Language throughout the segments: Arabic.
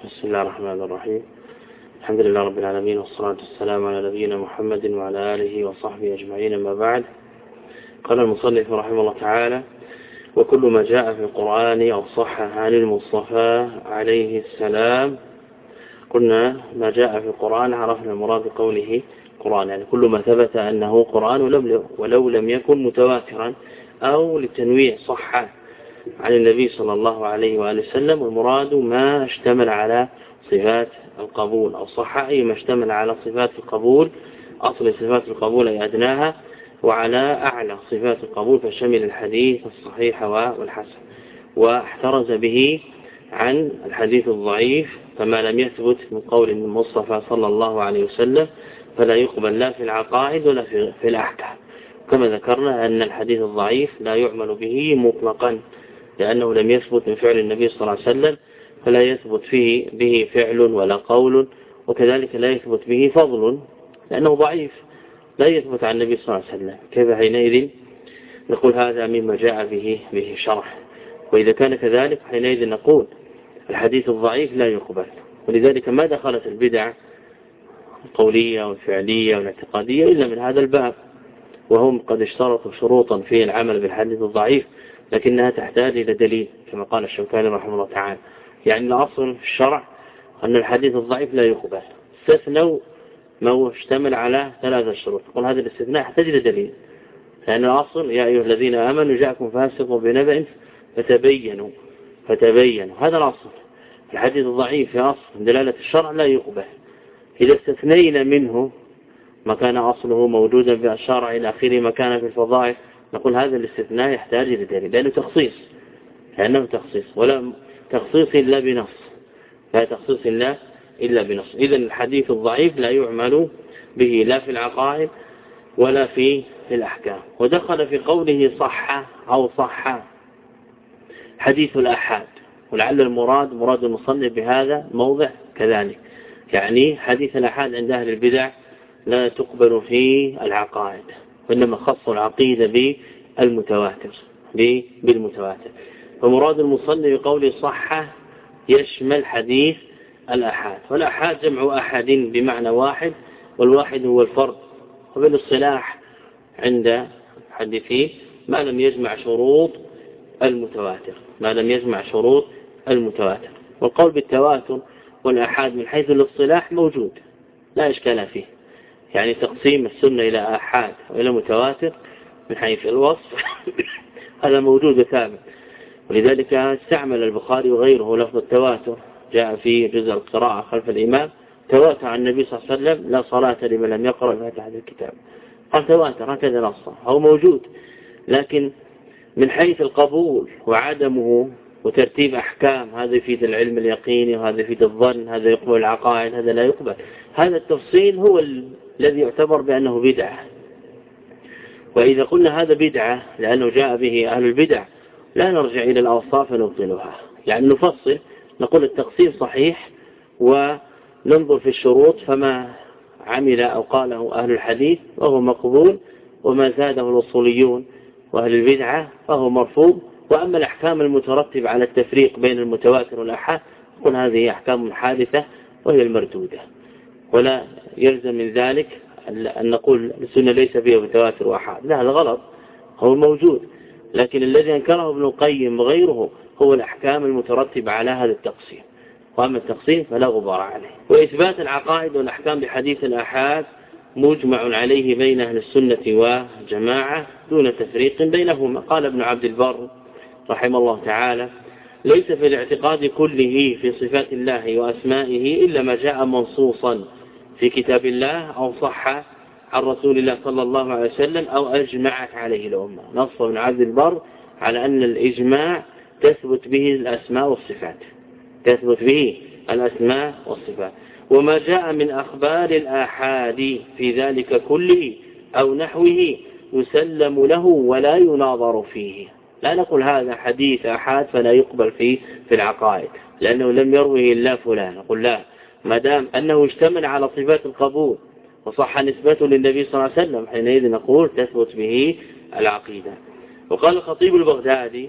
بسم الله الرحمن الرحيم. الحمد لله رب العالمين، والصلاة والسلام على نبينا محمد وعلى آله وصحبه أجمعين. ما بعد، قال المصنف رحمه الله تعالى: وكل ما جاء في القرآن أو صح عن المصطفى عليه السلام. قلنا ما جاء في القرآن عرفنا المراد بقوله قرآن، يعني كل ما ثبت أنه قرآن ولو لم يكن متواترا، أو للتنويع صح عن النبي صلى الله عليه وآله وسلم. والمراد ما اشتمل على صفات القبول، أو صح أي ما اشتمل على صفات القبول، أصل صفات القبول أي أدناها، وعلى أعلى صفات القبول فشمل الحديث الصحيح والحسن، واحترز به عن الحديث الضعيف، فما لم يثبت من قول المصطفى صلى الله عليه وسلم فلا يقبل لا في العقائد ولا في الأحكام. كما ذكرنا أن الحديث الضعيف لا يعمل به مطلقا، لأنه لم يثبت من فعل النبي صلى الله عليه وسلم، فلا يثبت فيه به فعل ولا قول، وكذلك لا يثبت به فضل لأنه ضعيف لا يثبت عن النبي صلى الله عليه وسلم. كيف حينئذ نقول هذا مما جاء به شرح؟ وإذا كان كذلك حينئذ نقول الحديث الضعيف لا يقبل. ولذلك ما دخلت البدع القولية والفعلية والاعتقادية إلا من هذا الباب، وهم قد اشترطوا شروطا في العمل بالحديث الضعيف، لكنها تحتاج إلى دليل كما قال الشوكاني رحمه الله تعالى. يعني الأصل في الشرع أن الحديث الضعيف لا يقبل، استثنوا ما اشتمل على 3 شروط. قل هذا الاستثناء يحتاج إلى دليل، لأن الأصل يا أيها الذين آمنوا جاءكم فاسق بنبأ فتبينوا، هذا الأصل. الحديث الضعيف في أصل دلالة الشرع لا يقبل. إذا استثنينا منه ما كان أصله موجودا في الشرع إلى آخره ما كان في الفضائل، نقول هذا الاستثناء يحتاج إلى دليل، لأنه تخصيص ولا تخصيص إلا بنص، لا تخصيص إلا بنص. إذن الحديث الضعيف لا يعمل به لا في العقائد ولا في الأحكام. ودخل في قوله صح أو صح حديث الأحاد، ولعل مراد المصنف بهذا موضع كذلك، يعني حديث الأحاد عند أهل البدع لا تقبل في العقائد، وإنما خص العقيدة بالمتواتر. فمراد المصنف بقوله صح يشمل حديث الأحاد، والأحاد جمع أحد بمعنى واحد، والواحد هو الفرد. وبالاصطلاح عند حديثين ما لم يجمع شروط المتواتر، والقول بالتواتر والأحاد من حيث الاصطلاح موجود لا إشكال فيه، يعني تقسيم السنة إلى أحاد وإلى متواتر من حيث الوصف هذا موجود ثابت. ولذلك استعمل البخاري وغيره لفظ التواتر، جاء في جزء القراءة خلف الإمام تواتر عن النبي صلى الله عليه وسلم: لا صلاة لمن لم يقرأ فاتحة الكتاب. قال تواتر، هكذا نصه، هو موجود، لكن من حيث القبول وعدمه وترتيب أحكام، هذا يفيد العلم اليقيني وهذا يفيد الظن، هذا يقبل العقائد هذا لا يقبل. هذا التفصيل هو الذي يعتبر بأنه بدعة. وإذا قلنا هذا بدعة لأنه جاء به أهل البدع، لا نرجع إلى الأوصاف ونبطلها، يعني نفصل، نقول التقسيم صحيح وننظر في الشروط، فما عمل أو قاله أهل الحديث وهو مقبول، وما زاده الوصوليون وأهل البدعة فهو مرفوض. وأما الأحكام المترتبة على التفريق بين المتواتر والأحاد نقول هذه أحكام حادثة وهي المردودة، ولا يلزم من ذلك أن نقول السنة ليس فيها متواتر وأحاد، لا، هذا غلط، هو موجود، لكن الذي أنكره ابن القيم وغيره هو الأحكام المترتبة على هذا التقسيم، وأما التقسيم فلا غبار عليه. وإثبات العقائد والأحكام بحديث الآحاد مجمع عليه بين أهل السنة وجماعة دون تفريق بينهما. قال ابن عبد البر رحمه الله تعالى: ليس في الاعتقاد كله في صفات الله وأسمائه إلا ما جاء منصوصا في كتاب الله أو صح عن رسول الله صلى الله عليه وسلم أو أجمعت عليه الأمة. نص ابن عبد البر على أن الإجماع تثبت به الأسماء والصفات، وما جاء من أخبار الآحاد في ذلك كله أو نحوه يسلم له ولا يناظر فيه. لا نقول هذا حديث آحاد فلا يقبل فيه في العقائد لأنه لم يروه إلا فلان، نقول لا، ما دام أنه اشتمل على صفات القبول وصح نسبته للنبي صلى الله عليه وسلم حينئذ نقول تثبت به العقيدة. وقال الخطيب البغدادي: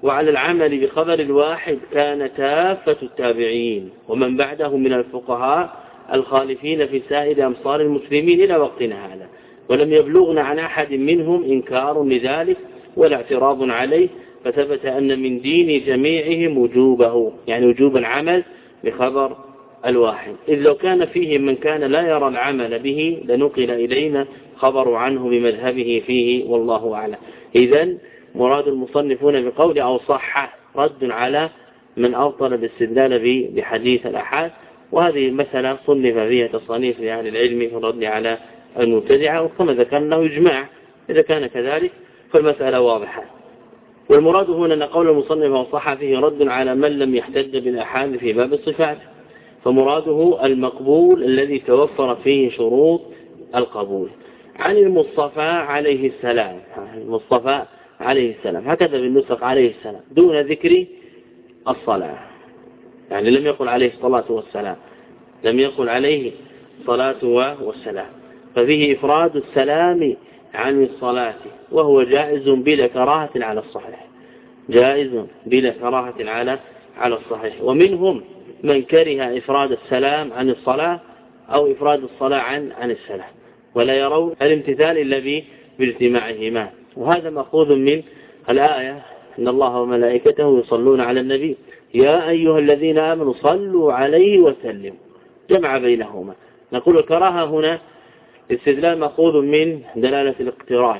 وعلى العمل بخبر الواحد كان كافة التابعين ومن بعدهم من الفقهاء الخالفين في سائر أمصار المسلمين إلى وقتنا هذا، ولم يبلغنا عن أحد منهم إنكار لذلك ولا اعتراض عليه، فثبت أن من دين جميعهم وجوبه، يعني وجوب العمل بخبر الواحد، إذ لو كان فيه من كان لا يرى العمل به لنقل إلينا خبر عنه بمذهبه فيه والله أعلم. إذن مراد المصنفون بقول أو صح رد على من أبطل بالاستدلال بحديث الأحاد، وهذه المسألة صنف فيها تصانيف لأهل العلم في الرد على المبتدعة، وكما ذكرنا يجمع إذا كان كذلك فالمسألة واضحة. والمراد هنا أن قول المصنف وصح فيه رد على من لم يحتج بالأحاد في باب الصفات، فمراده المقبول الذي توفر فيه شروط القبول عن المصطفى عليه السلام، المصطفى عليه السلام هكذا بالنسق عليه السلام دون ذكر الصلاة، يعني لم يقل عليه الصلاة والسلام، لم يقل عليه الصلاة والسلام، ففيه إفراد السلام عن الصلاة وهو جائز بلا كراهة على الصحيح، جائز بلا كراهة على الصحيح. ومنهم من كره إفراد السلام عن الصلاة أو إفراد الصلاة عن السلام، ولا يرون الامتثال إلا باجتماعهما، وهذا مأخوذ من الآية إن الله وملائكته يصلون على النبي يا أيها الذين آمنوا صلوا عليه وسلموا، جمع بينهما. نقول الكراهة هنا استدلال مأخوذ من دلالة الاقتران،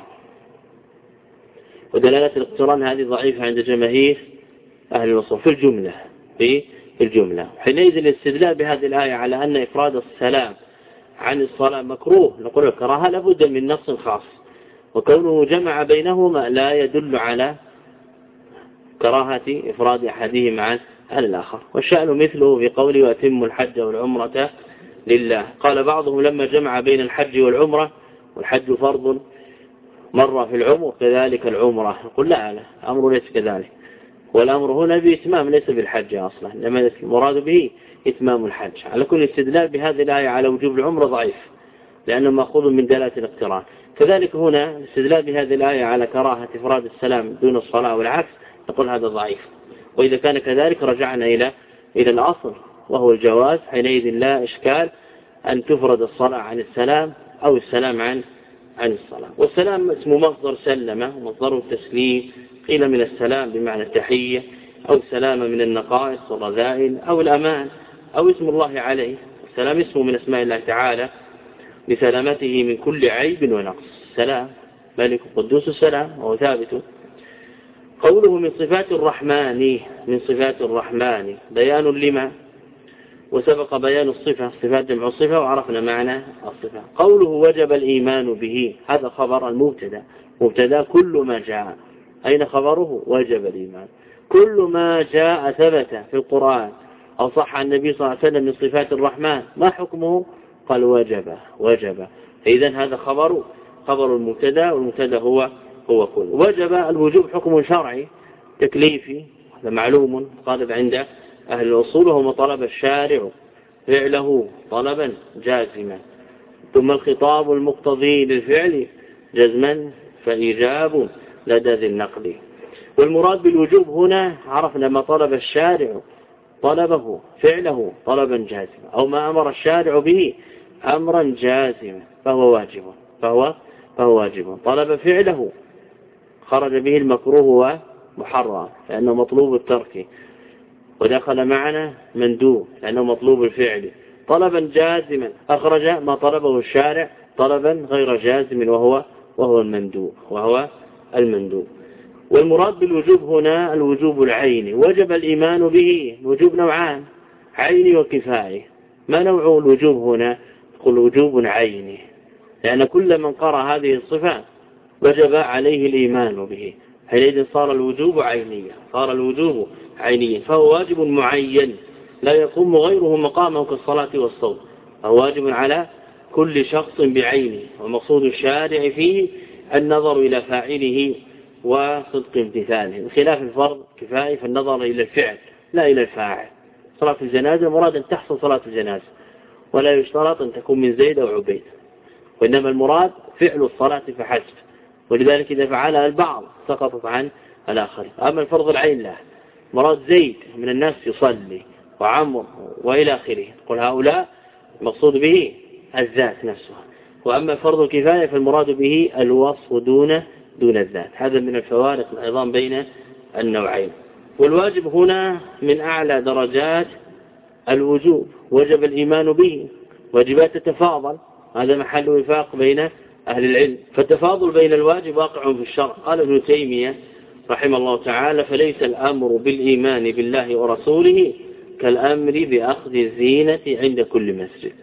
ودلالة الاقتران هذه ضعيفة عند جماهير أهل الوصول في الجملة. حينئذ الاستدلال بهذه الآية على أن إفراد السلام عن الصلاة مكروه، نقول الكراهة لابد من نص خاص، وكونه جمع بينهما لا يدل على كراهة إفراد أحدهما عن الآخر. والشأن مثله في قوله وأتم الحج والعمرة لله. قال بعضهم لما جمع بين الحج والعمرة، والحج فرض مرة في العمر كذلك العمرة، نقول لا أمر ليس كذلك، والأمر هنا بإتمام ليس بالحج أصلا، لما المراد به إتمام الحج. على كل استدلال بهذه الآية على وجوب العمرة ضعيف لأنه مأخوذ من دلالة الاقتران. كذلك هنا الاستدلال بهذه الآية على كراهة إفراد السلام دون الصلاة والعكس، نقول هذا ضعيف. وإذا كان كذلك رجعنا إلى الأصل وهو الجواز، حينئذ لا إشكال أن تفرد الصلاة عن السلام أو السلام عن الصلاة. والسلام اسم مصدر سلم، ومصدره التسليم، قيل من السلام بمعنى التحية أو السلام من النقائص والرذائل أو الأمان أو اسم الله عليه. السلام اسمه من اسماء الله تعالى لسلامته من كل عيب ونقص، السلام ملك قدوس السلام وهو ثابت. قوله من صفات الرحمن، من صفات الرحمن بيان لما، وسبق بيان الصفة، صفات جمع الصفة وعرفنا معنى الصفة. قوله وجب الإيمان به، هذا خبر المبتدا، مبتدا كل ما جاء، أين خبره؟ وجب الإيمان. كل ما جاء ثبت في القرآن أو صح عن النبي صلى الله عليه وسلم من صفات الرحمن، ما حكمه؟ قال وجب. إذن هذا خبر المبتدا، والمبتدا هو كل. وجب الوجوب حكم شرعي تكليفي، هذا معلوم غالب عند أهل الأصول، وهو ما طلب الشارع فعله طلبا جازما، ثم الخطاب المقتضي للفعل جزما فإيجاب لدى ذي النقل. والمراد بالوجوب هنا عرفنا ما طلب الشارع طلبه فعله طلبا جازما، أو ما أمر الشارع به أمرا جازما فهو واجب. طلب فعله خرج به المكروه ومحرم لأنه مطلوب الترك، ودخل معنا مندوب لأنه مطلوب الفعل. طلبا جازما أخرج ما طلبه الشارع طلبا غير جازم وهو المندوب. والمراد بالوجوب هنا الوجوب العيني. وجب الإيمان به، الوجوب نوعان، عيني وكفائي. ما نوع الوجوب هنا؟ يقول وجوب عيني، لأن كل من قرأ هذه الصفة وجب عليه الإيمان به، حينئذ صار الوجوب عينيا، فهو واجب معين لا يقوم غيره مقامه كالصلاة والصوم، فهو واجب على كل شخص بعينه، ومقصود الشارع فيه النظر إلى فاعله وصدق امتثاله، بخلاف الفرض كفائي فالنظر إلى الفعل لا إلى الفاعل. صلاة الجنازة مراد أن تحصل صلاة الجنازة، ولا يشترط أن تكون من زيد أو عبيد، وإنما المراد فعل الصلاة فحسب، ولذلك إذا فعلها البعض سقطت الآخر. أما الفرض العين لا، مراد زيد من الناس يصلي وعمر وإلى آخره، قل هؤلاء المقصود به الذات نفسها. وأما فرض الكفاية فالمراد به الوصف دون الذات. هذا من الفوارق العظام بين النوعين. والواجب هنا من أعلى درجات الوجوب، وجب الإيمان به، واجبات تتفاضل، هذا محل وفاق بين أهل العلم. فالتفاضل بين الواجب واقع في الشرع. قال ابن تيمية رحمه الله تعالى: فليس الأمر بالإيمان بالله ورسوله كالأمر بأخذ الزينة عند كل مسجد.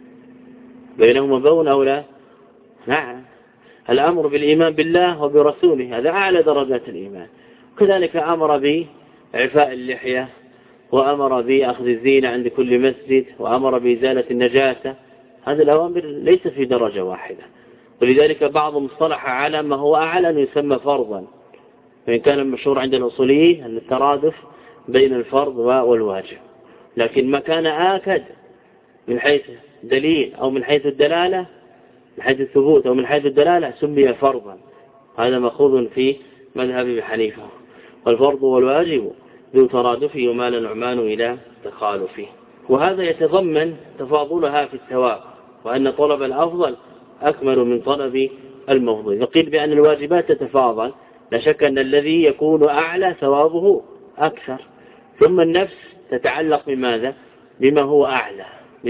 بينهما بون أو لا؟ نعم، الأمر بالإيمان بالله وبرسوله هذا أعلى درجات الإيمان. كذلك أمر بإعفاء اللحية، وأمر بأخذ الزينة عند كل مسجد، وأمر بإزالة النجاسة. هذه الأوامر ليس في درجة واحدة، ولذلك بعضهم اصطلح على ما هو أعلى أن يسمى فرضا، وإن كان المشهور عند الأصوليين أن الترادف بين الفرض والواجب. لكن ما كان آكد من حيث دليل أو من حيث الدلالة، من حيث الثبوت أو من حيث الدلالة، سمي فرضا. هذا مأخوذ في مذهب ابي حنيفة. والفرض والواجب ذو ترادفه ومال النعمان إلى تخالفه. وهذا يتضمن تفاضلها في الثواب، وأن طلب الأفضل أكمل من طلب المفضل. وقيل بأن الواجبات تتفاضل، لا شك أن الذي يكون أعلى ثوابه أكثر. ثم النفس تتعلق بماذا؟ بما هو أعلى،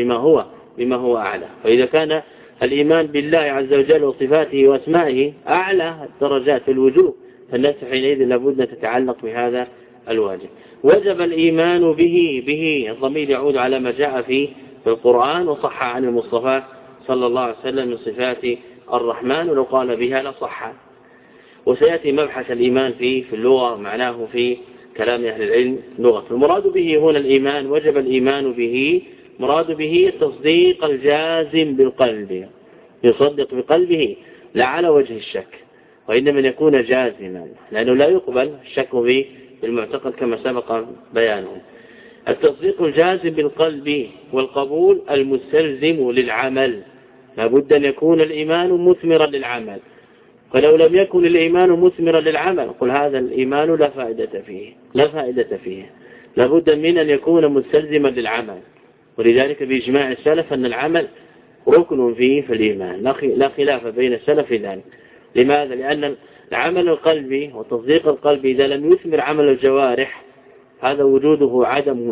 بما هو أعلى. فإذا كان الإيمان بالله عز وجل وصفاته وأسمائه أعلى درجات الوجوب، فالنفس حينئذ لابد أن تتعلق بهذا الواجب. وجب الإيمان به الضمير يعود على ما جاء في القرآن وصح عن المصطفى صلى الله عليه وسلم من صفات الرحمن، ولو قال بها لصح. وسيأتي مبحث الإيمان في اللغة، معناه في كلام أهل العلم لغة. المراد به هنا الإيمان، وجب الإيمان به، مراد به التصديق الجازم بالقلب، يصدق بقلبه لا على وجه الشك، وإنما أن يكون جازما، لأنه لا يقبل الشك به بالمعتقد كما سبق بيانه. التصديق الجازم بالقلب والقبول المستلزم للعمل، لابد أن يكون الإيمان مثمرا للعمل. فلو لم يكن الإيمان مثمرا للعمل قل هذا الإيمان لا فائدة فيه. لابد من أن يكون مستلزما للعمل. ولذلك بإجماع السلف أن العمل ركن فيه في الإيمان، لا خلاف بين السلف في ذلك. لماذا؟ لأن العمل القلبي وتصديق القلب إذا لم يثمر عمل الجوارح هذا وجوده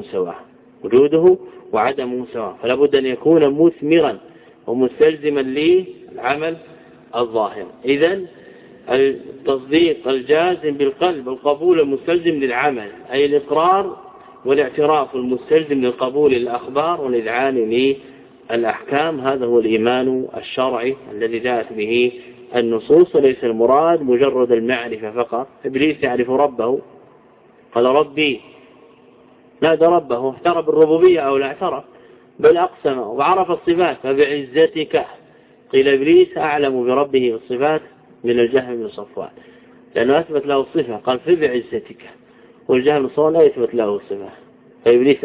وعدمه سواء. فلا بد أن يكون مثمرا ومستلزما للعمل الظاهر. إذن التصديق الجازم بالقلب، القبول المستلزم للعمل، أي الإقرار والاعتراف المستلزم للقبول الأخبار والإذعان للأحكام، هذا هو الإيمان الشرعي الذي جاءت به النصوص. وليس المراد مجرد المعرفة فقط. إبليس يعرف ربه، قال ربي، نادى ربه، اعترف بالربوبية أو لا اعترف، بل أقسم وعرف الصفات. فبعزتك، قيل إبليس أعلم بربه بالصفات من الجهم بن صفوان، لأنه أثبت له الصفة، قال فبعزتك، والجهم بن صفوان لا يثبت له الصفة. فإبليس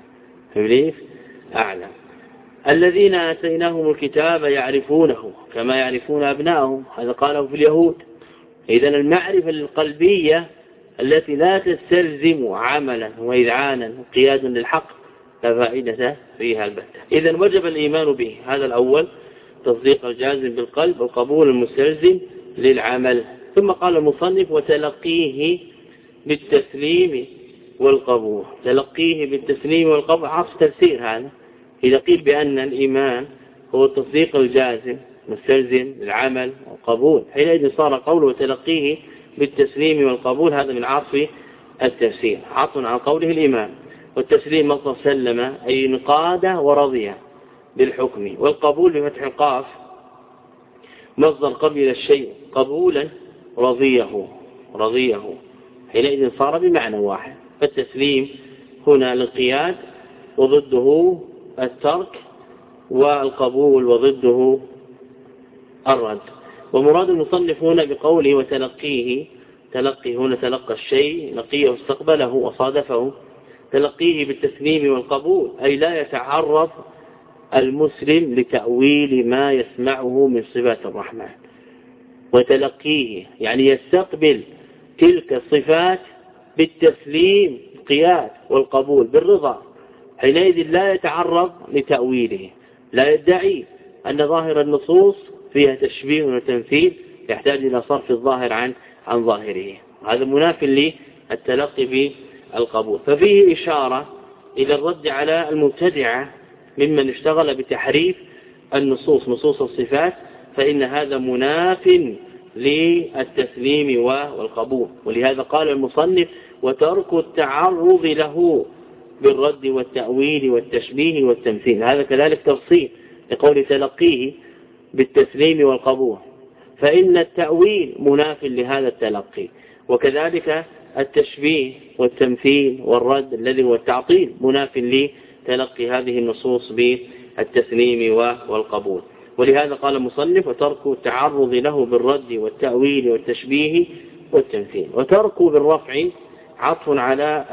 أعلم. الذين آتيناهم الكتاب يعرفونه كما يعرفون أبنائهم، هذا قاله في اليهود. إذن المعرفة القلبية التي لا تستلزم عملا وإذعانا وقيادا للحق لا فائدة فيها البتة. إذن وجب الإيمان به، هذا الأول، تصديق الجازم بالقلب والقبول المستلزم للعمل. ثم قال المصنف وتلقيه بالتسليم والقبول. تلقيه بالتسليم والقبول عكس تفسير هذا. إذا قيل بأن الإيمان هو التصديق الجازم مستلزم للعمل والقبول، حينئذ صار قوله وتلقيه بالتسليم والقبول هذا من عطف التفسير، عطف عن قوله الإيمان. والتسليم مصدر سلم أي انقاد ورضي بالحكم، والقبول بفتح القاف مصدر قبل الشيء قبولا رضيه، حينئذ صار بمعنى واحد. فالتسليم هنا الانقياد وضده الترك، والقبول وضده الرد. ومراد المصنف هنا بقوله وتلقيه، تلقي هنا تلقى الشيء، لقيه واستقبله وصادفه. تلقيه بالتسليم والقبول أي لا يتعرض المسلم لتأويل ما يسمعه من صفات الرحمن. وتلقيه يعني يستقبل تلك الصفات بالتسليم القياد والقبول بالرضا، حينئذ لا يتعرض لتأويله، لا يدعي أن ظاهر النصوص فيها تشبيه وتمثيل يحتاج إلى صرف الظاهر عن ظاهره. هذا مناف للتلقي بالقبول. ففيه إشارة إلى الرد على المبتدعة ممن اشتغل بتحريف النصوص نصوص الصفات، فإن هذا مناف للتسليم والقبول. ولهذا قال المصنف وترك التعرض له بالرد والتأويل والتشبيه والتمثيل. هذا كذلك تفصيل لقول تلقيه بالتسليم والقبول، فإن التأويل مناف لهذا التلقي، وكذلك التشبيه والتمثيل والرد الذي هو التعطيل مناف لتلقي هذه النصوص بالتسليم والقبول. ولهذا قال المصنف وترك التعرض له بالرد والتأويل والتشبيه والتمثيل. وترك بالرفع عطف على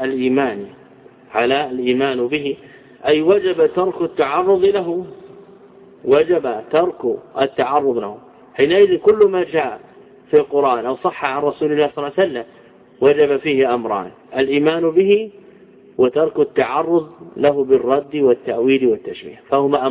الإيمان به، أي وجب ترك التعرض له، وجب ترك التعرض له. حينئذ كل ما جاء في القرآن أو صح عن رسول الله صلى الله عليه وسلم وجب فيه أمران: الإيمان به وترك التعرض له بالرد والتأويل والتشبيه. فهما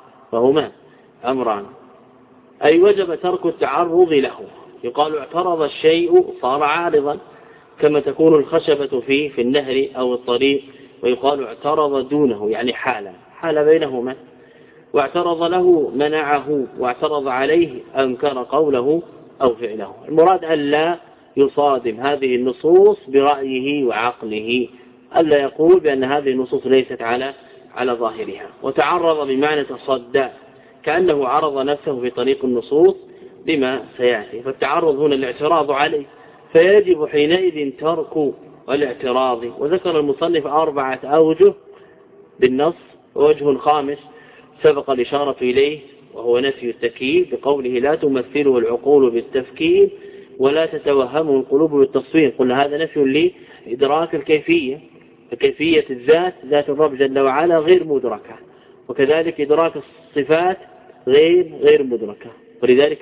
أمران، أي وجب ترك التعرض له. يقال اعترض الشيء صار عارضا، كما تكون الخشبة في النهر أو الطريق، ويقال اعترض دونه يعني حال بينهما. واعترض له منعه، واعترض عليه أنكر قوله أو فعله. المراد أن لا يصادم هذه النصوص برأيه وعقله، ألا يقول بأن هذه النصوص ليست على ظاهرها. وتعرض بمعنى تصدى، كأنه عرض نفسه في طريق النصوص بما سيأتي. فالتعرض هنا الاعتراض عليه، فيجب حينئذ ترك الاعتراض. وذكر المصنف 4 أوجه بالنص، ووجه خامس سبق الإشارة إليه وهو نفي التكييف بقوله لا تمثله العقول بالتفكير ولا تتوهمه القلوب بالتصوير. قلنا هذا نفي لإدراك الكيفية، فكيفية الذات ذات الرب جل وعلا غير مدركة، وكذلك إدراك الصفات غير مدركة، ولذلك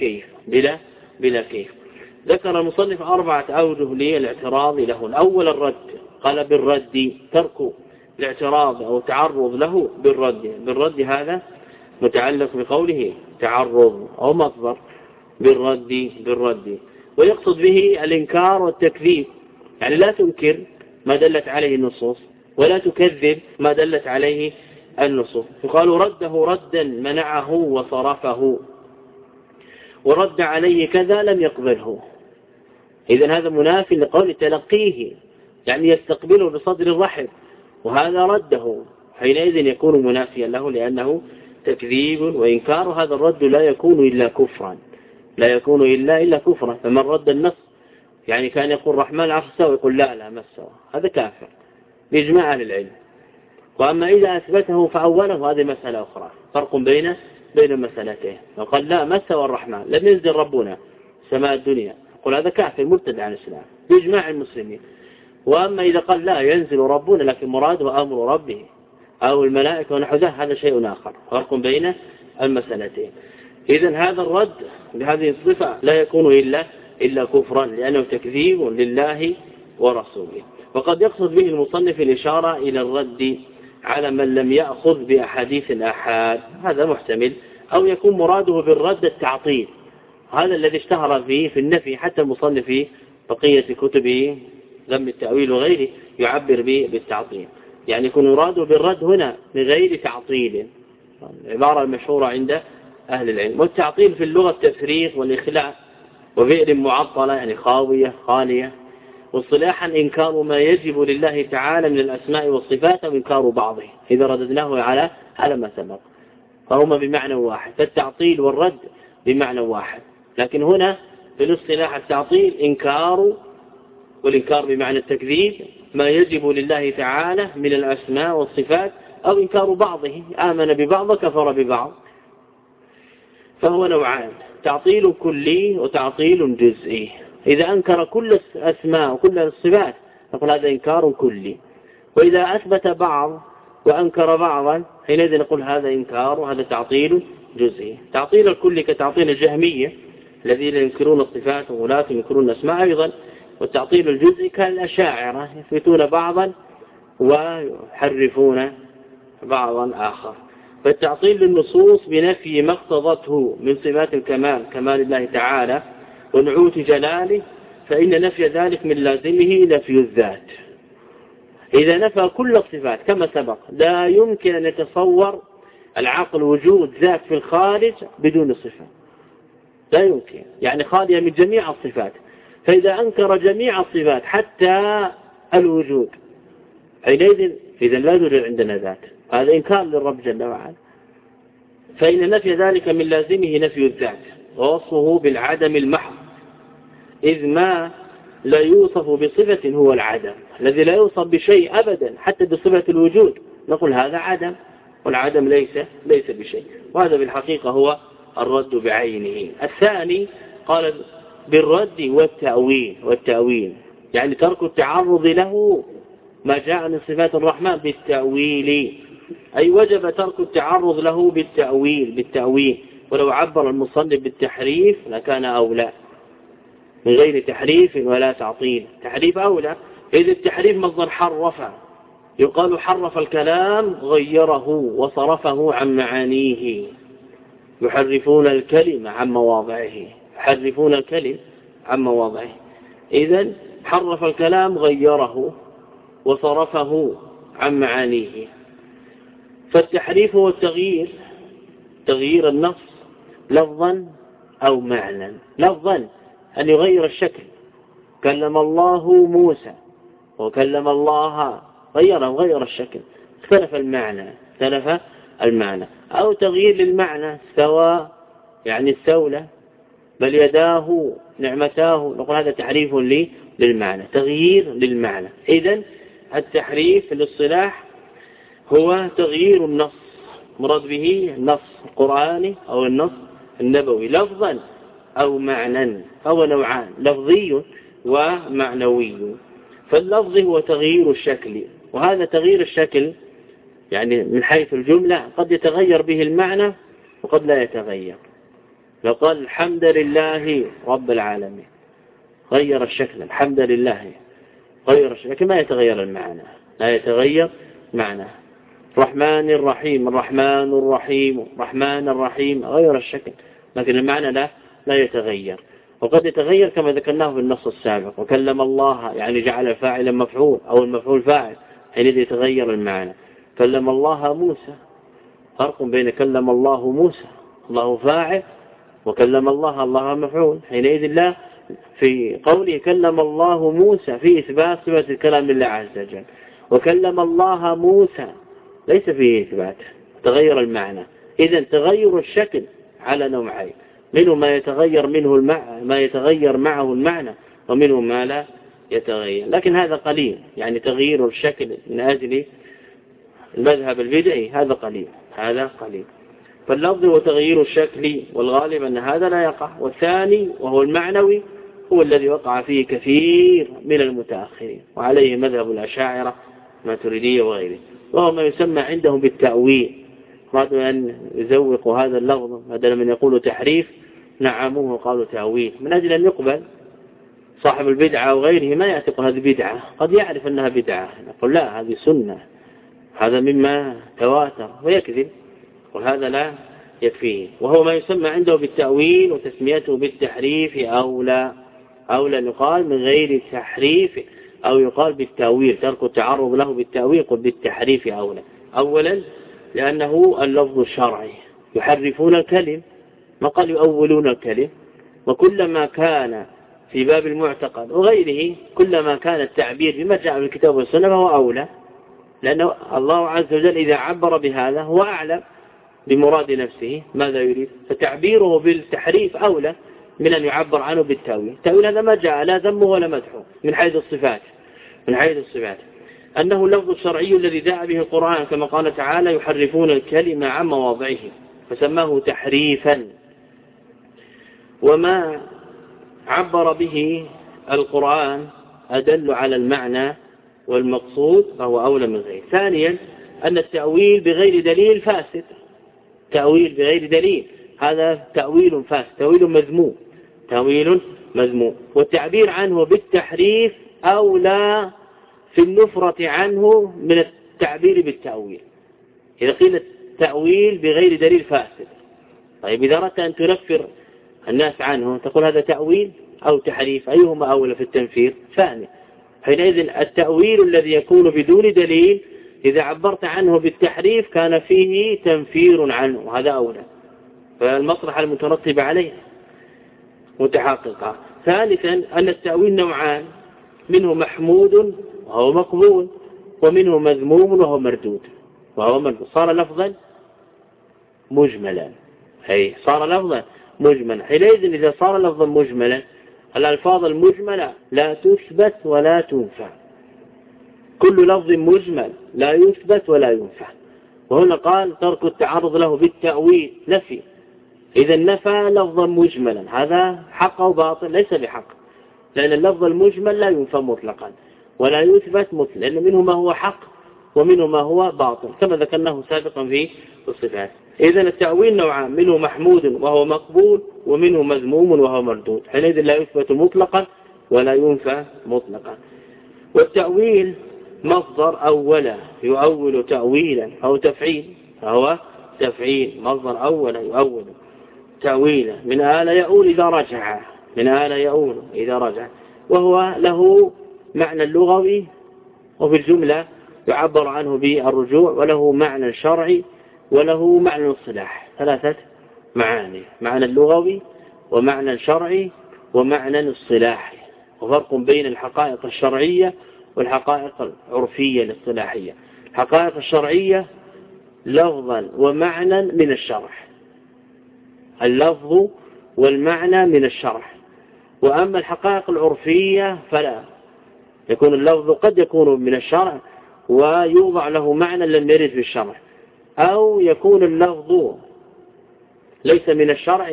بلا كيف. ذكر المصنف 4 أوجه للاعتراض له. الأول الرد، قال بالرد ترك الاعتراض أو تعرض له بالرد هذا متعلق بقوله تعرض أو مصدر بالرد، ويقصد به الإنكار والتكذيب، يعني لا تنكر ما دلت عليه النصوص ولا تكذب ما دلت عليه النصوص. يقال رده ردا منعه وصرفه، ورد عليه كذا لم يقبله. إذن هذا منافي لقول تلقيه، يعني يستقبله بصدر الرحب، وهذا رده، حينئذ يكون منافيا له لأنه تكذيب وإنكار. هذا الرد لا يكون إلا كفرا، إلا كفرا. فمن رد النص، يعني كان يقول الرحمن العرش استوى، يقول لا ما استوى، هذا كافر بإجماع أهل العلم. وأما إذا أثبته فأوله هذه مسألة أخرى، فرق بين المسألتين. وقال لا ما استوى الرحمن، لم ينزل ربنا سماء الدنيا، يقول هذا كافر مرتد عن الإسلام بإجماع المسلمين. وأما إذا قال لا ينزل ربنا لكن مراده أمر ربه أو الملائكة ونحو ذلك، هذا شيء آخر، فرق بين المسألتين. إذن هذا الرد بهذه الصفة لا يكون إلا كفرا، لأنه تكذيب لله ورسوله. وقد يقصد به المصنف الإشارة إلى الرد على من لم يأخذ بأحاديث الآحاد، هذا محتمل. أو يكون مراده بالرد التعطيل، هذا الذي اشتهر فيه في النفي، حتى المصنف في بقية كتبه ذم التأويل وغيره يعبر به بالتعطيل، يعني يكون مراده بالرد هنا بغير تعطيل، العبارة المشهورة عند أهل العلم. والتعطيل في اللغة التفريق والإخلاء، وبئر معطلة يعني خاوية خالية. واصطلاحا إنكار ما يجب لله تعالى من الأسماء والصفات وإنكار بعضه، إذا رددناه على ما سبق، فهما بمعنى واحد. فالتعطيل والرد بمعنى واحد، لكن هنا في الاصطلاح التعطيل إنكار، والإنكار بمعنى التكذيب ما يجب لله تعالى من الأسماء والصفات، أو إنكار بعضه، آمن ببعض كفر ببعض. فهو نوعان: تعطيل كلي وتعطيل جزئي. إذا أنكر كل الأسماء وكل الصفات نقول هذا إنكار كلي، وإذا أثبت بعض وأنكر بعضا حينئذ نقول هذا إنكار وهذا تعطيل جزئي. تعطيل الكل كتعطيل الجهمية الذين ينكرون الصفات وغلاة ينكرون الأسماء، أيضا والتعطيل الجزئي كالأشاعرة يثبتون بعضا ويحرفون بعضا آخر. فالتعطيل للنصوص بنفي ما اقتضته من صفات الكمال كمال الله تعالى ونعوت جلاله، فإن نفي ذلك من لازمه نفي الذات. إذا نفى كل الصفات كما سبق لا يمكن أن يتصور العقل وجود ذات في الخارج بدون صفة، لا يمكن، يعني خالية من جميع الصفات. فإذا أنكر جميع الصفات حتى الوجود حينئذ إذا لا يوجد عندنا ذات، هذا إنكار للرب جل وعلا. فإن نفي ذلك من لازمه نفي الذات ووصفه بالعدم المحض، إذ ما لا يوصف بصفة هو العدم الذي لا يوصف بشيء أبدا حتى بصفة الوجود نقول هذا عدم، والعدم ليس بشيء، وهذا بالحقيقة هو الرد بعينه. الثاني قال بالرد والتأويل يعني ترك التعرض له ما جاء من صفات الرحمن بالتأويل، أي وجب ترك التعرض له بالتأويل، ولو عبر المصنف بالتحريف لكان أولى من غير تحريف ولا تعطيل. تحريف أولى، إذ التحريف مصدر حرف، يقال حرف الكلام غيره وصرفه عن معانيه، يحرفون الكلمة عن مواضعه، إذن حرف الكلام غيره وصرفه عن معانيه. فالتحريف هو التغيير، تغيير النص لفظا أو معنى. لفظا أن يغير الشكل، كلم الله موسى وكلم الله غير الشكل، اختلف المعنى. أو تغيير للمعنى، استوى يعني استولى، بل يداه نعمتاه، نقول هذا تحريف للمعنى، تغيير للمعنى. إذن التحريف في الاصطلاح هو تغيير النص، مراد به النص القرآني أو النص النبوي لفظا أو معنى، هو نوعان، لفظي ومعنوي. فاللفظ هو تغيير الشكل، وهذا تغيير الشكل يعني من حيث الجملة قد يتغير به المعنى وقد لا يتغير. فقال الحمد لله رب العالمين، غير الشكل، الحمد لله غير الشكل، لكن ما يتغير المعنى، لا يتغير معنى. الرحمن الرحيم، الرحمن الرحيم غير الشكل، لكن المعنى لا يتغير. وقد يتغير كما ذكرناه في النص السابق، وكلم الله يعني جعل فاعلا مفعول أو المفعول فاعل، حينئذ يتغير المعنى. كلم الله موسى، فرق بين كلم الله موسى الله فاعل وكلم الله مفعول، حينئذ لا في قوله كلم الله موسى في إثبات صفة الكلام لله عز وجل، وكلم الله موسى ليس فيه إثبات، تغير المعنى. إذن تغير الشكل على نوعين، منه ما يتغير ما يتغير معه المعنى، ومنه ما لا يتغير، لكن هذا قليل، يعني تغيير الشكل من أجل المذهب البدعي هذا قليل. فاللفظ هو تغيير الشكل، والغالب أن هذا لا يقع. والثاني وهو المعنوي هو الذي وقع فيه كثير من المتأخرين، وعليه مذهب الأشاعرة ماتريدية وغيره، وهو ما يسمى عندهم بالتأويل. أرادوا أن يزوقوا هذا اللفظ، بدل من يقولوا تحريف نعموه وقالوا تأويل، من أجل أن يقبل. صاحب البدعة وغيره ما يعتقد هذه بدعة، قد يعرف أنها بدعة، نقول لا هذه سنة، هذا مما تواتر، ويكذب، وهذا لا يكفيه. وهو ما يسمى عنده بالتأويل، وتسميته بالتحريف أولى يقال من غير تحريف، أو يقال بالتأويل، ترك التعرض له بالتأويل قل بالتحريف أولى. أولا لأنه اللفظ الشرعي، يحرفون الكلم، ما قال يؤولون الكلم. وكلما كان في باب المعتقد وغيره كلما كان التعبير بما جاء في الكتاب والسنة فهو أولى، لأن الله عز وجل إذا عبر بهذا هو أعلم بمراد نفسه ماذا يريد، فتعبيره بالتحريف أولى من أن يعبر عنه بالتأويل. التأويل هذا ما جاء لا ذمه ولا مدحه من حيث الصفات، أنه اللفظ الشرعي الذي جاء به القرآن كما قال تعالى يحرفون الكلمة عن مواضعه، فسماه تحريفا. وما عبر به القرآن أدل على المعنى والمقصود فهو أولى من غيره. ثانيا أن التأويل بغير دليل فاسد، تأويل بغير دليل هذا تأويل فاسد، تأويل مذموم. والتعبير عنه بالتحريف أولى في النفرة عنه من التعبير بالتأويل. إذا قيل التأويل بغير دليل فاسد، طيب إذا أردت أن تنفر الناس عنه تقول هذا تأويل أو تحريف، أيهما أولى في التنفير؟ ثاني. حينئذ التأويل الذي يكون بدون دليل إذا عبرت عنه بالتحريف كان فيه تنفير عنه، وهذا أولى، فالمصلحة المترتبة عليه متحققة. ثالثا أن التأويل نوعان، منه محمود وهو مقبول، ومنه مذموم وهو مردود. صار لفظا مجملا، صار لفظا مجملا. حينئذ إذا صار لفظا مجملا الألفاظ المجملة لا تثبت ولا تنفع، كل لفظ مجمل لا يثبت ولا ينفع. وهنا قال ترك التعرض له بالتأويل نفي، إذا نفى لفظا مجملا، هذا حق أو باطل؟ ليس بحق، لأن اللفظ المجمل لا ينفى مطلقا ولا يثبت مطلقا، لأن منه ما هو حق ومنه ما هو باطل كما ذكرناه سابقا في الصفات. إذا التأويل نوعان، منه محمود وهو مقبول، ومنه مذموم وهو مردود. حينئذ لا يثبت مطلقا ولا ينفى مطلقا. والتأويل مصدر أولا يؤول تأويلا أو تفعيل، فهو تفعيل، مصدر أولا يؤول تأويلا، من آل يؤول إذا رجع، من آل يؤول إذا رجع، وهو له معنى اللغوي، وفي الجملة يعبر عنه بالرجوع، وله معنى شرعي وله معنى الصلاح، ثلاثة معاني، معنى اللغوي ومعنى شرعي ومعنى الصلاحي. وفرق بين الحقائق الشرعية والحقائق العرفية الاصطلاحية. الحقائق الشرعية لفظا ومعنى من الشرح، اللفظ والمعنى من الشرح. وأما الحقائق العرفية فلا، يكون اللفظ قد يكون من الشرع ويوضع له معنى لم يرد في الشرع، أو يكون اللفظ ليس من الشرع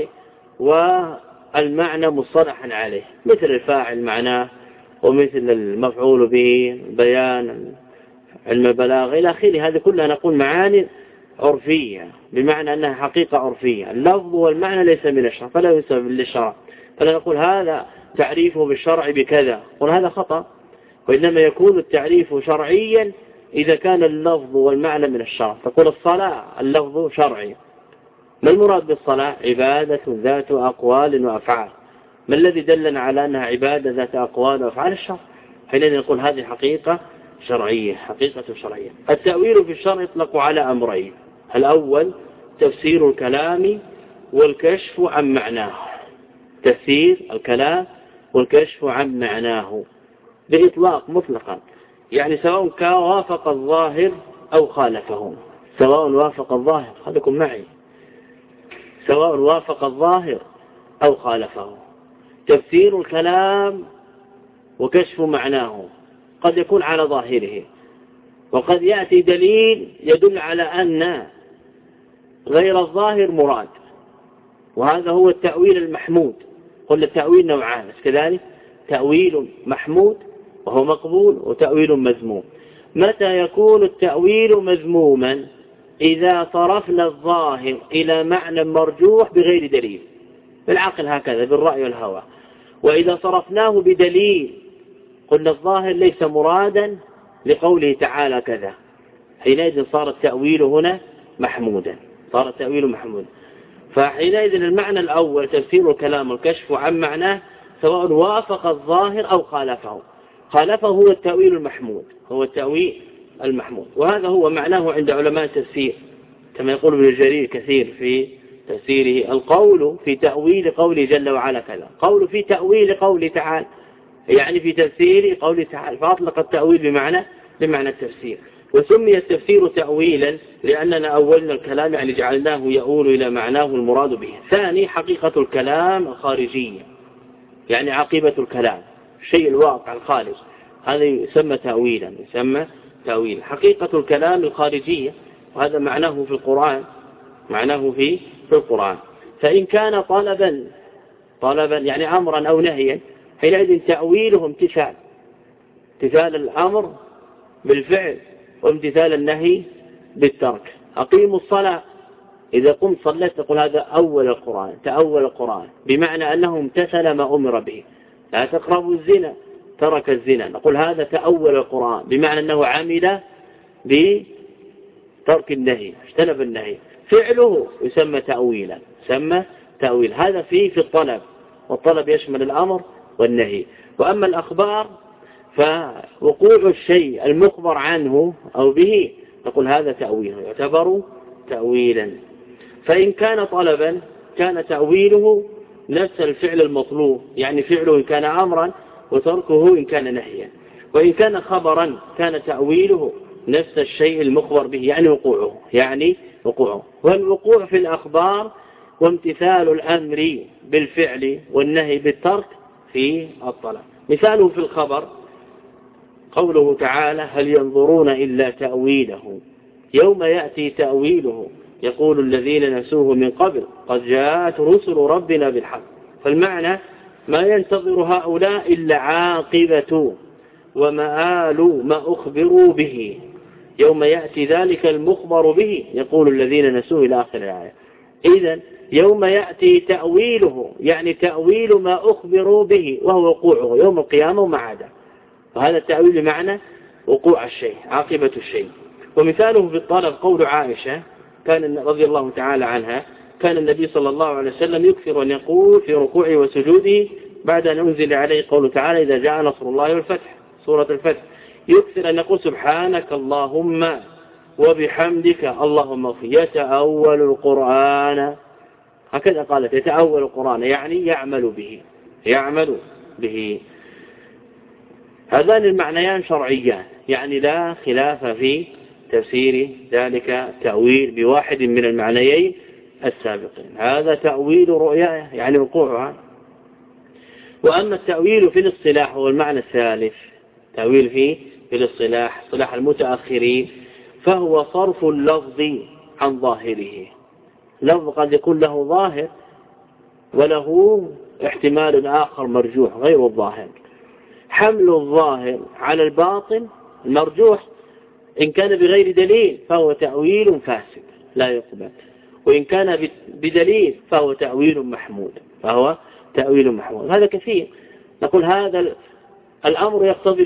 والمعنى مصطلحا عليه، مثل الفاعل معناه، ومثل المفعول به، بيان، علم البلاغة إلى آخره. هذه كلها نقول معاني عرفية، بمعنى أنها حقيقة عرفية، اللفظ والمعنى ليس من الشرع فلا ينسب للشرع، فلا نقول هذا تعريفه بالشرع بكذا، وهذا خطأ. وإنما يكون التعريف شرعيا إذا كان اللفظ والمعنى من الشرع. تقول الصلاة اللفظ شرعي، ما المراد بالصلاة؟ عبادة ذات أقوال وأفعال. ما الذي دلنا على أنها عبادة ذات أقوال وأفعال؟ الشرع. حينئذ نقول هذه حقيقة شرعية، حقيقة شرعية. التأويل في الشرع يطلق على أمرين، الأول تفسير الكلام والكشف عن معناه، تفسير الكلام والكشف عن معناه بإطلاق مطلقا، يعني سواء كان وافق الظاهر أو خالفه، سواء وافق الظاهر، خليكم معي، سواء وافق الظاهر أو خالفه. تفسير الكلام وكشف معناه قد يكون على ظاهره، وقد يأتي دليل يدل على أن غير الظاهر مراد، وهذا هو التأويل المحمود. قلنا التأويل نوعان كذلك، تأويل محمود وهو مقبول، وتأويل مذموم. متى يكون التأويل مذموما؟ إذا صرفنا الظاهر إلى معنى مرجوح بغير دليل، بالعقل هكذا، بالرأي والهوى. وإذا صرفناه بدليل قلنا الظاهر ليس مرادا لقوله تعالى كذا، حينئذ صار التأويل هنا محمودا، صار التأويل محمودا. فحينئذ المعنى الأول تفسير الكلام والكشف عن معناه سواء وافق الظاهر أو خالفه، خالفه هو التأويل المحمود، هو التأويل المحمود. وهذا هو معناه عند علماء التفسير، كما يقول ابن جرير كثير في تفسيره: القول في تأويل قوله جل وعلا كذا، قول في تأويل قوله تعالى، يعني في تفسير قوله تعالى، فأطلق التأويل بمعنى التفسير. وسمي التفسير تأويلا لأننا أولنا الكلام، يعني جعلناه يؤول إلى معناه المراد به. ثاني حقيقة الكلام الخارجية، يعني عاقبة الكلام، الشيء الواقع الخارج، هذا يسمى تأويلا، يسمى تأويل. حقيقة الكلام الخارجية، وهذا معناه في القرآن، معناه في القرآن. فإن كان طلبا يعني أمرا أو نهيا، حينئذ تأويله امتثال الأمر بالفعل وامتثال النهي بالترك. أقيموا الصلاة، إذا قمت صليت تقول هذا أول القرآن، تأول القرآن، بمعنى أنه امتثل ما أمر به. لا تقربوا الزنا، ترك الزنا، نقول هذا تأول القرآن، بمعنى أنه عمل بترك النهي، اجتنب النهي. فعله يسمى تأويلا، يسمى تأويل. هذا في الطلب، والطلب يشمل الأمر والنهي. وأما الأخبار فوقوع الشيء المخبر عنه أو به نقول هذا تأويل، يعتبر تأويلا. فإن كان طلبا كان تأويله نفس الفعل المطلوب، يعني فعله إن كان أمرا وتركه إن كان نهيا. وإن كان خبرا كان تأويله نفس الشيء المخبر به، يعني وقوعه. والوقوع في الأخبار وامتثال الأمر بالفعل والنهي بالترك في الطلب. مثاله في الخبر قوله تعالى: هل ينظرون إلا تأويله يوم يأتي تأويله يقول الذين نسوه من قبل قد جاءت رسل ربنا بالحق. فالمعنى ما ينتظر هؤلاء إلا عاقبة ومآل ما أخبروا به يوم يأتي ذلك المخبر به يقول الذين نسوه إلى آخر الآية. إذن يوم يأتي تأويله يعني تأويل ما أخبروا به وهو وقوعه يوم القيامة وما عدا. وهذا التأويل بمعنى وقوع الشيء، عاقبة الشيء. ومثاله في الطلب قول عائشة كان رضي الله تعالى عنها كان النبي صلى الله عليه وسلم يكثر أن يقول في ركوعه وسجوده بعد أن أنزل عليه قوله تعالى: إذا جاء نصر الله والفتح، سورة الفتح، يكثر أن يقول: سبحانك اللهم وبحمدك اللهم اغفر. يتأول القرآن، هكذا قالت، يتأول القرآن يعني يعمل به. هذان المعنيان شرعيان، يعني لا خلاف في تفسير ذلك تأويل بواحد من المعنيين السابقين. هذا تأويل رؤيا يعني وقوعها. وأما التأويل في الاصطلاح هو المعنى الثالث، تأويل في الاصطلاح، اصطلاح المتأخرين، فهو صرف اللفظ عن ظاهره. لفظ قد يكون له ظاهر وله احتمال آخر مرجوح غير الظاهر. حمل الظاهر على الباطن المرجوح إن كان بغير دليل فهو تأويل فاسد لا يقبل، وإن كان بدليل فهو تأويل محمود، هذا كثير. نقول هذا الأمر يقتضي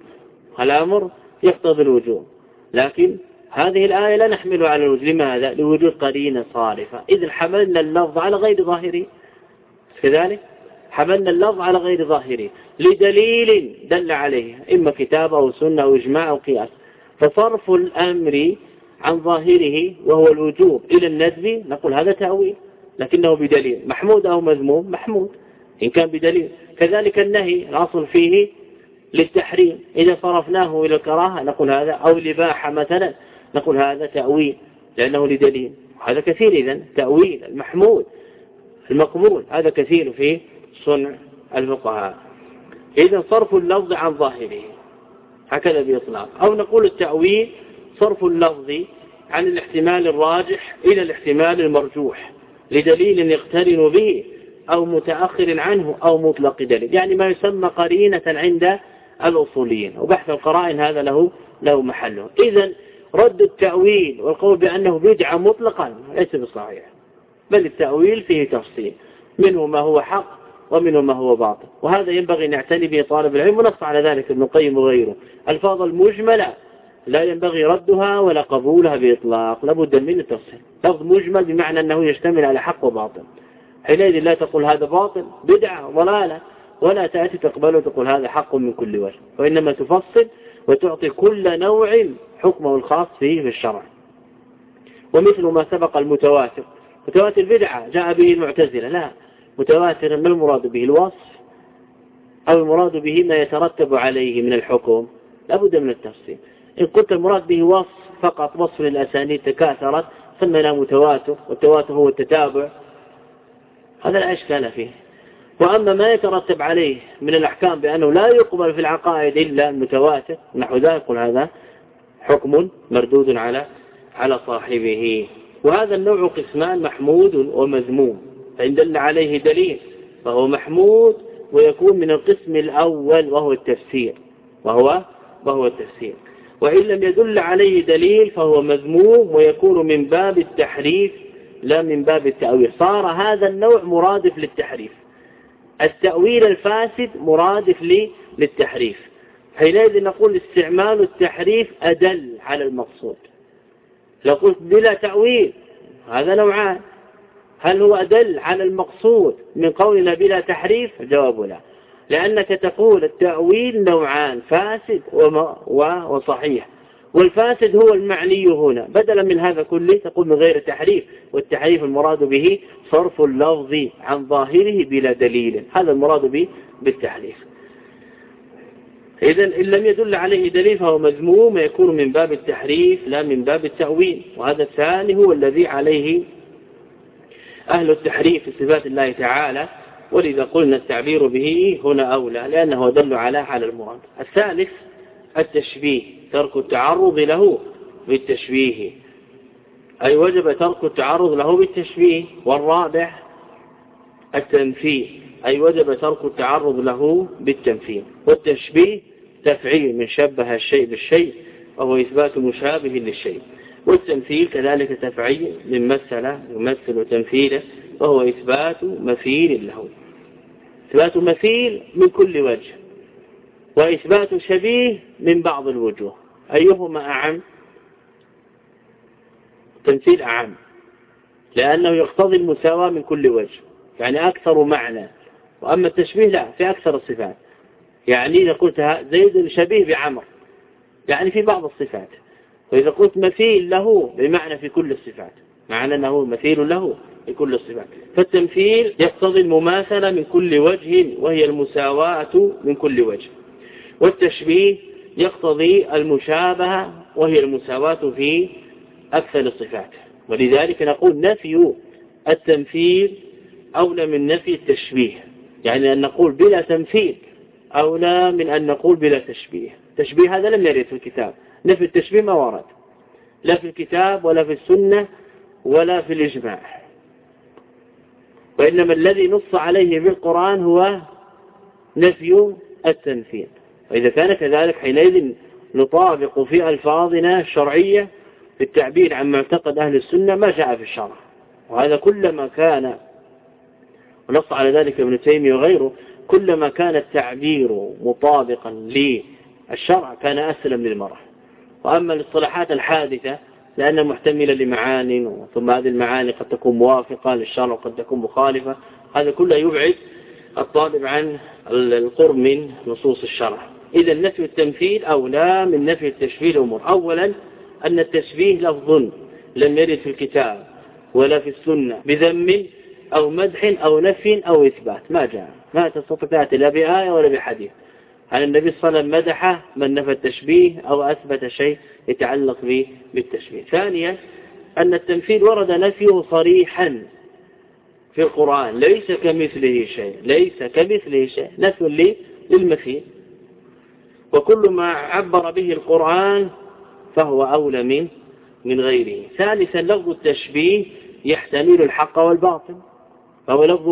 الوجوب، لكن هذه الآية لا نحملها على الوجوب. لماذا؟ لوجود قرينة صارفة. إذ حملنا اللفظ على غير ظاهره، كذلك حملنا اللفظ على غير ظاهره لدليل دل عليه، إما كتاب أو سنة أو إجماع أو قياس. فصرف الأمر عن ظاهره وهو الوجوب إلى الندب نقول هذا تأويل، لكنه بدليل. محمود أو مذموم؟ محمود إن كان بدليل. كذلك النهي الأصل فيه للتحريم، إذا صرفناه إلى الكراهة نقول هذا، أو الإباحة مثلا نقول هذا تأويل لأنه لدليل. هذا كثير. إذن تأويل المحمود المقبول هذا كثير في صنع الفقهاء. إذن صرف اللفظ عن ظاهره هكذا بإطلاق. أو نقول التأويل صرف اللفظ عن الاحتمال الراجح إلى الاحتمال المرجوح لدليل يقترن به أو متأخر عنه أو مطلق دليل، يعني ما يسمى قرينة عند الأصوليين، وبحث القرائن هذا له محله. إذن رد التأويل والقول بأنه بدعة مطلقا ليس بصحيح، بل التأويل فيه تفصيل، منه ما هو حق ومنه ما هو باطل، وهذا ينبغي نعتني به طالب العلم، ونص على ذلك ابن القيم وغيره. الفاظ المجملة لا ينبغي ردها ولا قبولها بإطلاق، لابد من التفصيل. لفظ مجمل بمعنى أنه يشتمل على حق وباطل، حينئذ لا تقول هذا باطل بدعة ضلالة، ولا تأتي تقبله وتقول هذا حق من كل وجه، وإنما تفصل وتعطي كل نوع حكمه الخاص فيه في الشرع. ومثل ما سبق المتواتر، متواتر بدعة جاء به المعتزلة، لا، متواتر ما المراد به؟ الوصف أو المراد به ما يترتب عليه من الحكم؟ لابد من التفصيل. إن قلت المراد به وصف فقط، وصف للأسانيد تكاثرت سمينا متواتر، والتواتر هو التتابع، هذا لا إشكال فيه. وأما ما يترتب عليه من الأحكام بأنه لا يقبل في العقائد إلا المتواتر نحو ذلك، قل هذا حكم مردود على صاحبه. وهذا النوع قسمان: محمود ومذموم، فإن دل عليه دليل فهو محمود ويكون من القسم الأول وهو التفسير، وإن لم يدل عليه دليل فهو مذموم ويكون من باب التحريف لا من باب التأويل. صار هذا النوع مرادف للتحريف، التأويل الفاسد مرادف للتحريف. حينئذ نقول استعمال التحريف أدل على المقصود. لو قلت بلا تأويل هذا نوعان، هل هو أدل على المقصود من قولنا بلا تحريف؟ الجواب لا، لأنك تقول التأويل نوعان، فاسد وصحيح، والفاسد هو المعني هنا. بدلا من هذا كله تقول من غير تحريف، والتحريف المراد به صرف اللفظ عن ظاهره بلا دليل، هذا المراد به بالتحريف. إذن إن لم يدل عليه دليل فهو مذموم، يكون من باب التحريف لا من باب التأويل. وهذا الثاني هو الذي عليه أهل التحريف في صفات الله تعالى، ولذا قلنا التعبير به هنا أولى لأنه دل على المراد. الثالث التشبيه، ترك التعرض له بالتشبيه، أي وجب ترك التعرض له بالتشبيه. والرابع التمثيل، أي وجب ترك التعرض له بالتمثيل. والتشبيه تفعيل من شبه الشيء بالشيء وهو إثبات مشابه للشيء. والتمثيل كذلك تفعيل من مثل يمثل تمثيله وهو إثبات مثيل له، إثبات مثيل من كل وجه، وإثبات شبيه من بعض الوجوه. أيهما أعم؟ تمثيل أعم، لأنه يقتضي المساواة من كل وجه، يعني أكثر معنى. وأما التشبيه لا، في أكثر الصفات. يعني إذا قلت زيد شبيه بعمر يعني في بعض الصفات، وإذا قلت مثيل له بمعنى في كل الصفات، معنى أنه مثيل له في كل الصفات. فالتمثيل يقتضي المماثلة من كل وجه وهي المساواة من كل وجه. والتشبيه يقتضي المشابهة وهي المساواة في أكثر الصفات. ولذلك نقول نفي التمثيل أولى من نفي التشبيه، يعني أن نقول بلا تمثيل أولى من أن نقول بلا تشبيه. تشبيه هذا لم يرد في الكتاب، نفي التشبيه ما ورد لا في الكتاب ولا في السنة ولا في الإجماع، وإنما الذي نص عليه بالقرآن هو نفي التمثيل. وإذا كان كذلك حينئذ نطابق في ألفاظنا الشرعية في التعبير عن معتقد أهل السنة ما جاء في الشرع. وهذا كلما كان، ونص على ذلك ابن تيمية وغيره، كلما كان التعبير مطابقا للشرع كان أسلم للمرء. وأما الاصطلاحات الحادثة لأنها محتملة لمعاني، ثم هذه المعاني قد تكون موافقة للشرع وقد تكون مخالفة، هذا كله يبعد الطالب عن القرب من نصوص الشرع. إذا نفي التمثيل أولى من نفي التشبيه أمور. أولا أن التشبيه لفظ لم يرد في الكتاب ولا في السنة بذم أو مدح أو نفي أو إثبات، ما جاء، ما تستطيع تأتي لا بآية ولا بحديث عن النبي صلى الله عليه وسلم مدح من نفى التشبيه أو أثبت شيء يتعلق به بالتشبيه. ثانيا أن التمثيل ورد نفيه صريحا في القرآن، ليس كمثله شيء، ليس كمثله شيء، نفي للمثيل، وكل ما عبر به القرآن فهو أولى من غيره. ثالثا لفظ التشبيه يحتمل الحق والباطل، فهو لفظ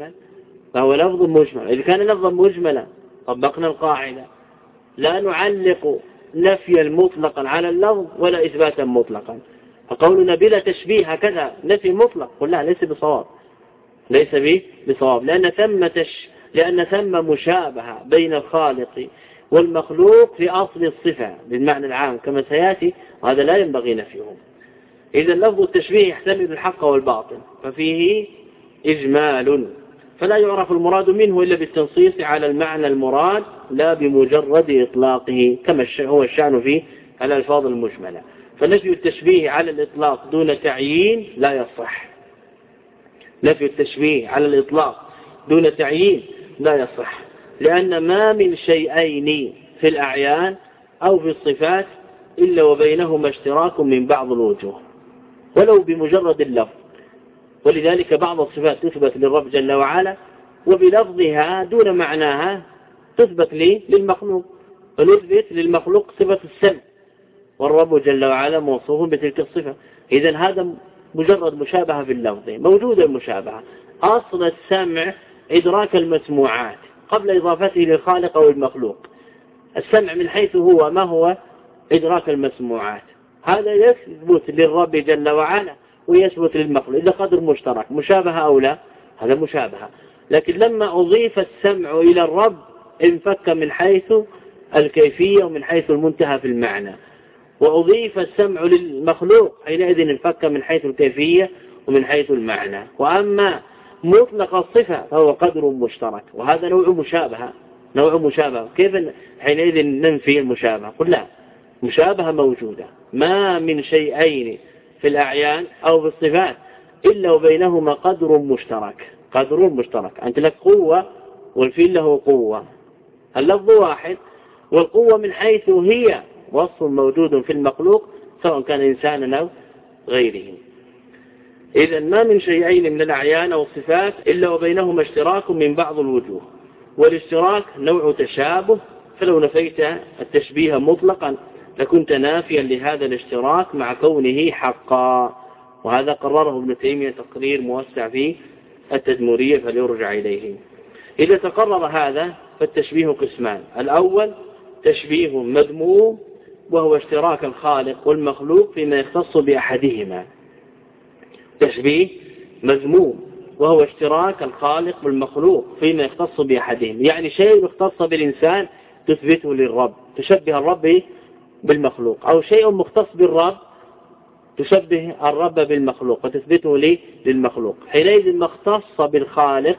مجمل. إذا كان لفظا مجملا طبقنا القاعدة لا نعلق نفيا مطلقا على اللفظ ولا إثباتا مطلقا. فقولنا بلا تشبيه هكذا نفي مطلق قل لا، ليس بصواب، ليس بصواب، لأن ثم مشابهة بين الخالق والمخلوق في أصل الصفة بالمعنى العام كما سيأتي، وهذا لا ينبغي نفيه. إذا لفظ التشبيه يحتمل الحق والباطل ففيه إجمال، فلا يعرف المراد منه إلا بالتنصيص على المعنى المراد لا بمجرد إطلاقه كما هو الشأن في الألفاظ المجملة. فنفي التشبيه على الإطلاق دون تعيين لا يصح، نفي التشبيه على الإطلاق دون تعيين لا يصح، لأن ما من شيئين في الأعيان أو في الصفات إلا وبينهما اشتراك من بعض الوجوه ولو بمجرد اللفظ. ولذلك بعض الصفات تثبت للرب جل وعلا وبلفظها دون معناها تثبت للمخلوق، فنثبت للمخلوق صفة السمع والرب جل وعلا موصوف بتلك الصفة. إذن هذا مجرد مشابهة في اللفظ، موجودة المشابهة. أصل السمع إدراك المسموعات قبل إضافته للخالق أو المخلوق. السمع من حيث هو ما هو إدراك المسموعات، هذا يثبت للرب جل وعلا ويثبت للمخلوق. إذا قدر مشترك مشابهة أو لا، هذا مشابهة. لكن لما أضيف السمع إلى الرب انفك من حيث الكيفية ومن حيث المنتهى في المعنى، وأضيف السمع للمخلوق حينئذ انفك من حيث الكيفية ومن حيث المعنى. وأما مطلق الصفة فهو قدر مشترك، وهذا نوع مشابهة. نوع مشابهة كيف حينئذ ننفي المشابهة؟ قل لا، مشابهة موجودة. ما من شيئين في الأعيان أو في الصفات إلا وبينهما قدر مشترك. قدر مشترك. أنت لك قوة والفيل له قوة، اللفظ واحد، والقوة من حيث هي وصف موجود في المخلوق سواء كان إنسانا أو غيره. إذا ما من شيئين من الأعيان أو الصفات إلا وبينهما اشتراك من بعض الوجوه، والاشتراك نوع تشابه، فلو نفيت التشبيه مطلقا لكنت نافيا لهذا الاشتراك مع كونه حقا. وهذا قرره ابن تيمية تقرير موسع في التدمرية فليرجع إليه. إذا تقرر هذا فالتشبيه قسمان: الأول تشبيه مذموم وهو اشتراك الخالق والمخلوق فيما يختص بأحدهما. تشبيه مذموم وهو اشتراك الخالق والمخلوق فيما يختص بأحدهما، يعني شيء يختص بالإنسان تثبته للرب، تشبه الرب بالمخلوق، أو شيء مختص بالرب تشبه الرب بالمخلوق وتثبته للمخلوق. حينئذ ما اختص بالخالق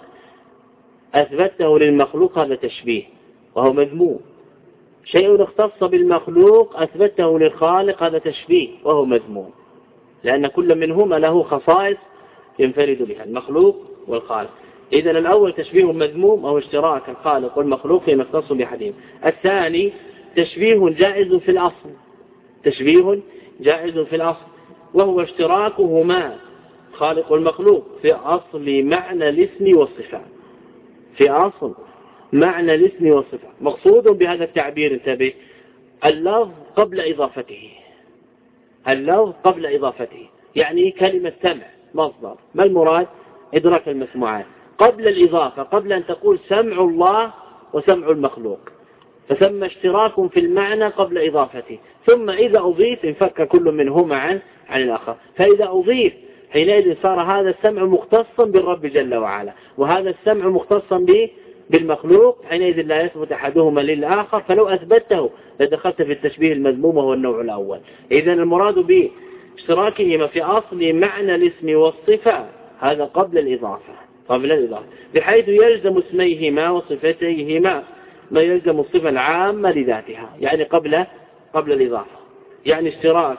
أثبته للمخلوق هذا تشبيه وهو مذموم. شيء اختص بالمخلوق أثبته للخالق هذا تشبيه وهو مذموم، لأن كل منهما له خصائص ينفرد بها، المخلوق والخالق. إذا الأول تشبيه مذموم أو اشتراك الخالق والمخلوق فيما يختص بأحدهما. الثاني تشبيه جائز في الأصل، تشبيه جائز في الأصل وهو اشتراكهما خالق والمخلوق في أصل معنى الاسم والصفات. في أصل معنى الاسم والصفات. مقصود بهذا التعبير انتبه اللفظ قبل إضافته. اللفظ قبل إضافته يعني كلمة سمع مصدر، ما المراد؟ إدراك المسموعات. قبل الإضافة، قبل أن تقول سمع الله وسمع المخلوق، فثم اشتراك في المعنى قبل إضافته. ثم إذا أضيف انفك كل منهما عن الآخر. فإذا أضيف حينئذ صار هذا السمع مختصا بالرب جل وعلا، وهذا السمع مختصا بالمخلوق، حينئذ لا يثبت أحدهما للآخر. فلو أثبته لدخلت في التشبيه المذموم وهو النوع الأول. إذن المراد باشتراكهما في أصل معنى الاسم والصفة هذا قبل الإضافة، قبل الإضافة، بحيث يلزم اسميهما وصفتيهما ما يلزم الصفة العامة لذاتها، يعني قبل الإضافة. يعني اشتراك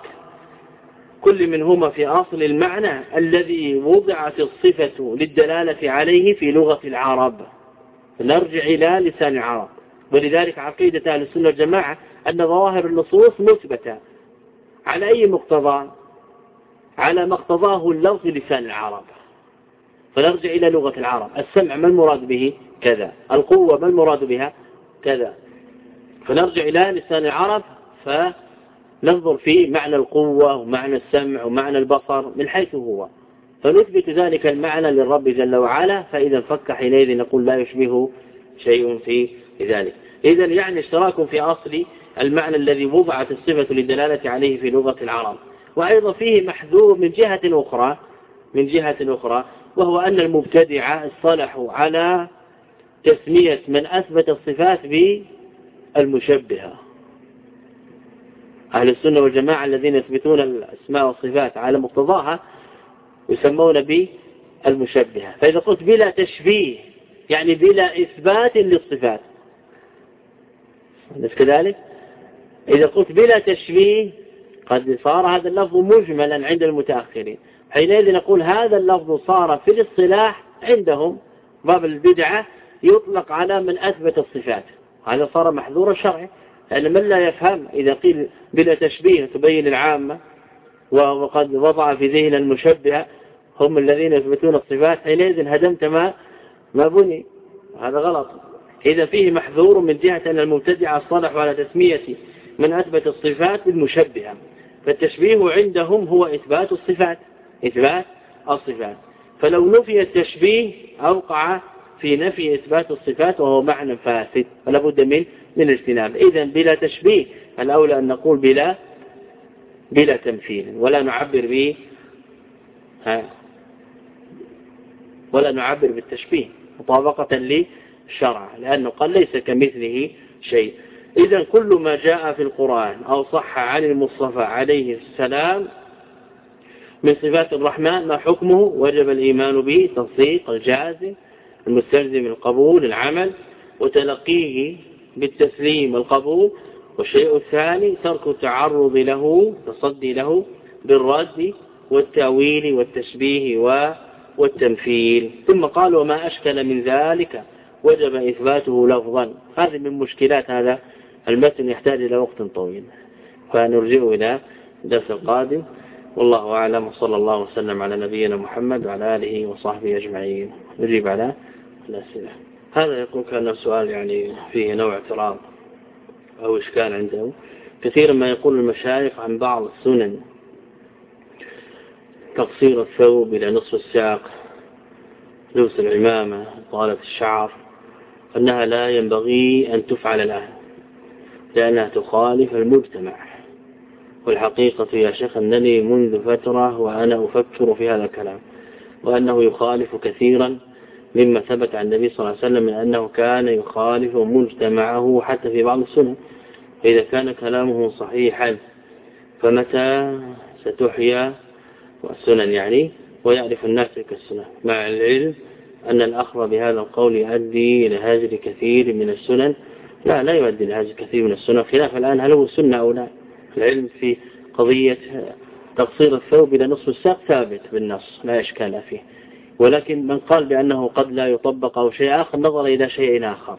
كل منهما في أصل المعنى الذي وضعت الصفة للدلالة عليه في لغة العرب. نرجع إلى لسان العرب. ولذلك عقيدة أهل السنة والجماعة أن ظواهر النصوص مثبتة على أي مقتضى؟ على ما اقتضاه اللفظ لسان العرب. فنرجع إلى لغة العرب. السمع ما المراد به؟ كذا. القوة ما المراد بها؟ كذا. فنرجع إلى لسان العرب فننظر في معنى القوة ومعنى السمع ومعنى البصر من حيث هو، فنثبت ذلك المعنى للرب جل وعلا. فإذا انفك حينئذ نقول لا يشبه شيء في ذلك. إذن يعني اشتراك في أصل المعنى الذي وضعت الصفة للدلالة عليه في لغة العرب. وأيضا فيه محذور من جهة أخرى، وهو أن المبتدعة اصطلحوا على تسمية من أثبت الصفات بالمشبهة. أهل السنة والجماعة الذين يثبتون الأسماء والصفات على مقتضاها يسمون بالمشبهة. فإذا قلت بلا تشبيه يعني بلا إثبات للصفات، أليس كذلك؟ إذا قلت بلا تشبيه قد صار هذا اللفظ مجملا عند المتأخرين. حينئذ نقول هذا اللفظ صار في الاصطلاح عندهم باب البدعة يطلق على من أثبت الصفات. هذا صار محذور شرعي، لأن من لا يفهم إذا قيل بلا تشبيه تبين العامة وقد وضع في ذهن المشبهة هم الذين يثبتون الصفات، حينئذ هدمت ما بني. هذا غلط. إذا فيه محذور من جهة أن المبتدعة اصطلحوا على تسمية من أثبت الصفات بالمشبهة. فالتشبيه عندهم هو إثبات الصفات، إثبات الصفات. فلو نفي التشبيه أوقع في نفي إثبات الصفات وهو معنى فاسد، فلا بد من اجتناب. إذن بلا تشبيه الأولى أن نقول بلا تمثيل، ولا نعبر به ولا نعبر بالتشبيه مطابقة للشرع، لأنه قال ليس كمثله شيء. إذا كل ما جاء في القرآن أو صح عن المصطفى عليه السلام من صفات الرحمن ما حكمه؟ وجب الإيمان به تصديق الجازم المستلزم القبول العمل وتلقيه بالتسليم القبول. والشيء الثاني ترك التعرض له تصدي له بالرد والتأويل والتشبيه والتمثيل. ثم قال وما أشكل من ذلك وجب إثباته لفظا. هذه من مشكلات هذا المتن يحتاج إلى وقت طويل، فنرجع إلى الدرس القادم. والله أعلم، وصلى الله وسلم على نبينا محمد وعلى آله وصحبه أجمعين. نجيب على الأسئلة. هذا يقول كان سؤال يعني فيه نوع اعتراض أو إشكال عنده. كثيرا ما يقول المشايخ عن بعض السنن تقصير الثوب إلى نصف الساق، لبس العمامة، طالة الشعر، أنها لا ينبغي أن تفعل الآن لأنها تخالف المجتمع. والحقيقة يا شيخ أنني منذ فترة وأنا أفكر في هذا الكلام، وأنه يخالف كثيرا مما ثبت عن النبي صلى الله عليه وسلم من أنه كان يخالف مجتمعه حتى في بعض السنن. فإذا كان كلامه صحيحا فمتى ستحيا السنن يعني ويعرف الناس تلك السنن، مع العلم أن الأخذ بهذا القول يؤدي إلى هجر كثير من السنن. لا يؤدي إلى هجر كثير من السنن، خلاف الآن هل هو سنة أو لا. العلم في قضية تقصير الثوب إلى نصف الساق ثابت بالنص لا إشكال فيه، ولكن من قال بأنه قد لا يطبق أو شيء آخر نظر إلى شيء آخر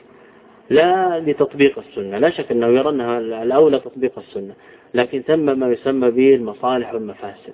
لا لتطبيق السنة. لا شك أنه يرى أنها الأولى تطبيق السنة، لكن ثم ما يسمى به المصالح والمفاسد.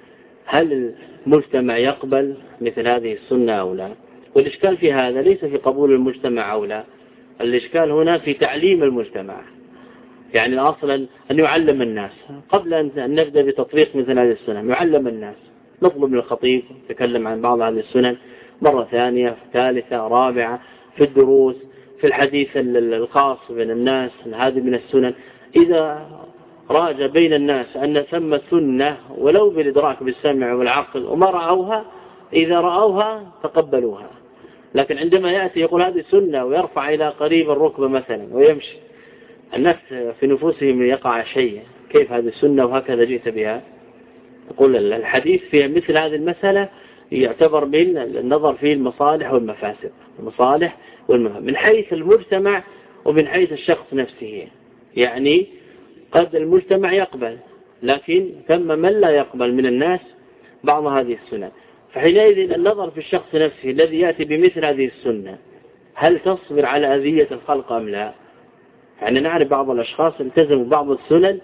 هل المجتمع يقبل مثل هذه السنة أو لا؟ والإشكال في هذا ليس في قبول المجتمع أو لا، الإشكال هنا في تعليم المجتمع. يعني أصلا أن يعلم الناس قبل أن نبدأ بتطبيق مثل هذه السنن، يعلم الناس. نطلب من الخطيب يتكلم عن بعض هذه السنن مرة ثانية ثالثة رابعة في الدروس، في الحديث الخاص بين الناس. هذه من السنن إذا راج بين الناس أن ثم سنة ولو بالإدراك بالسمع والعقل وما رأوها، إذا رأوها تقبلوها. لكن عندما يأتي يقول هذه سنة ويرفع إلى قريب الركبة مثلا ويمشي، الناس في نفوسهم يقع شيء، كيف هذه السنة وهكذا جئت بها؟ يقول الحديث في مثل هذه المسألة يعتبر من النظر في المصالح والمفاسد، المصالح والمفاسد من حيث المجتمع ومن حيث الشخص نفسه. يعني قد المجتمع يقبل، لكن ثم من لا يقبل من الناس بعض هذه السنة. فحينئذ النظر في الشخص نفسه الذي يأتي بمثل هذه السنة، هل تصبر على أذية الخلق أم لا؟ يعني نعرف بعض الأشخاص التزموا بعض السنن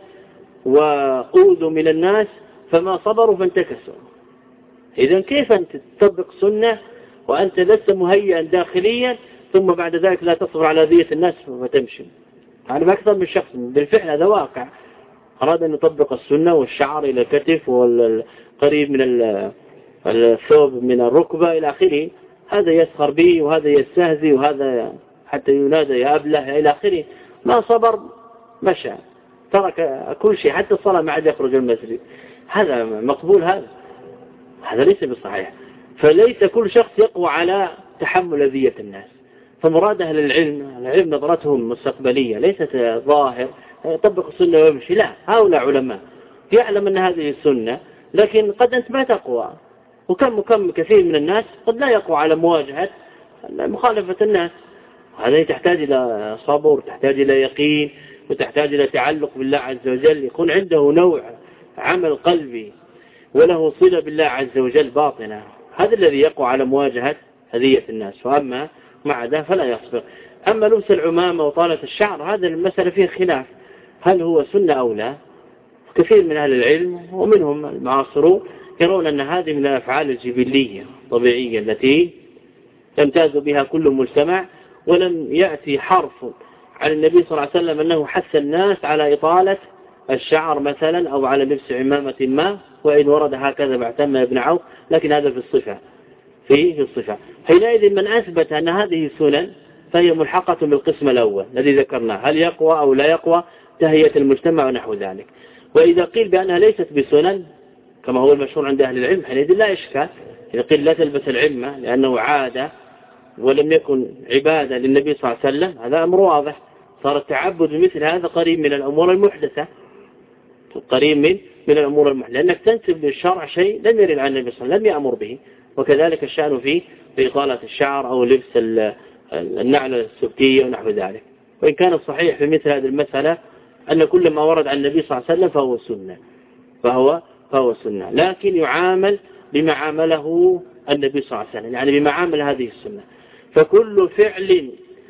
وأوذوا من الناس فما صبروا فانتكسوا. إذن كيف أنت تطبق سنة وأنت لست مهيئا داخليا ثم بعد ذلك لا تصبر على أذية الناس فتمشي؟ يعني أكثر من شخص بالفعل هذا واقع أراد أن يطبق السنة والشعر إلى الكتف والقريب من الثوب من الركبة إلى آخره، هذا يسخر به وهذا يستهزي وهذا حتى ينادى يا أبله إلى آخره. ما صبر مشى ترك كل شيء حتى الصلاة ما عاد يخرج المسجد. هذا مقبول؟ هذا ليس بالصحيح. فليس كل شخص يقوى على تحمل أذية الناس. فمراد أهل العلم نظرتهم مستقبلية ليست ظاهر يطبق السنة ويمشي، لا، هؤلاء علماء يعلم أن هذه السنة، لكن قد أنت ما تقوى، وكم كثير من الناس قد لا يقوى على مواجهة مخالفة الناس. هذا تحتاج إلى صبر، تحتاج إلى يقين، وتحتاج إلى تعلق بالله عز وجل، يكون عنده نوع عمل قلبي وله صلة بالله عز وجل باطنة. هذا الذي يقوى على مواجهة أذية الناس، وأما مع ذا فلا يصبر. أما لبس العمامة وطالة الشعر هذا المسألة فيه خلاف هل هو سنة أو لا. كثير من أهل العلم ومنهم المعاصرون يرون أن هذه من الأفعال الجبلية الطبيعية التي تمتاز بها كل مجتمع، ولم يأتي حرف عن النبي صلى الله عليه وسلم أنه حث الناس على إطالة الشعر مثلا أو على لبس عمامة ما، وإن ورد هكذا باعتم ابن عوف، لكن هذا في الصفة في الصفة. حينئذ من أثبت أن هذه سنن فهي ملحقة بالقسم الأول الذي ذكرناه، هل يقوى أو لا يقوى، تهيئة المجتمع ونحو ذلك. وإذا قيل بأنها ليست بسنن كما هو المشهور عند أهل العلم، حينئذ لا إشكال إذا قيل لا تلبس العمة لأنه عادة ولم يكن عبادة للنبي صلى الله عليه وسلم، هذا أمر واضح. صار التعبد بمثل هذا قريب من الأمور المحدثة، قريب من الأمور المحدثة، لأنك تنسب للشرع شيء لم يرد عن النبي صلى الله عليه وسلم، لم يأمر به. وكذلك الشأن في إطالة الشعر أو لبس النعل السبكية ونحو ذلك. وإن كان الصحيح في مثل هذه المسألة أن كل ما ورد عن النبي صلى الله عليه وسلم فهو سنة، فهو سنة، لكن يعامل بما عامله النبي صلى الله عليه وسلم، يعني بما عامل هذه السنة. فكل فعل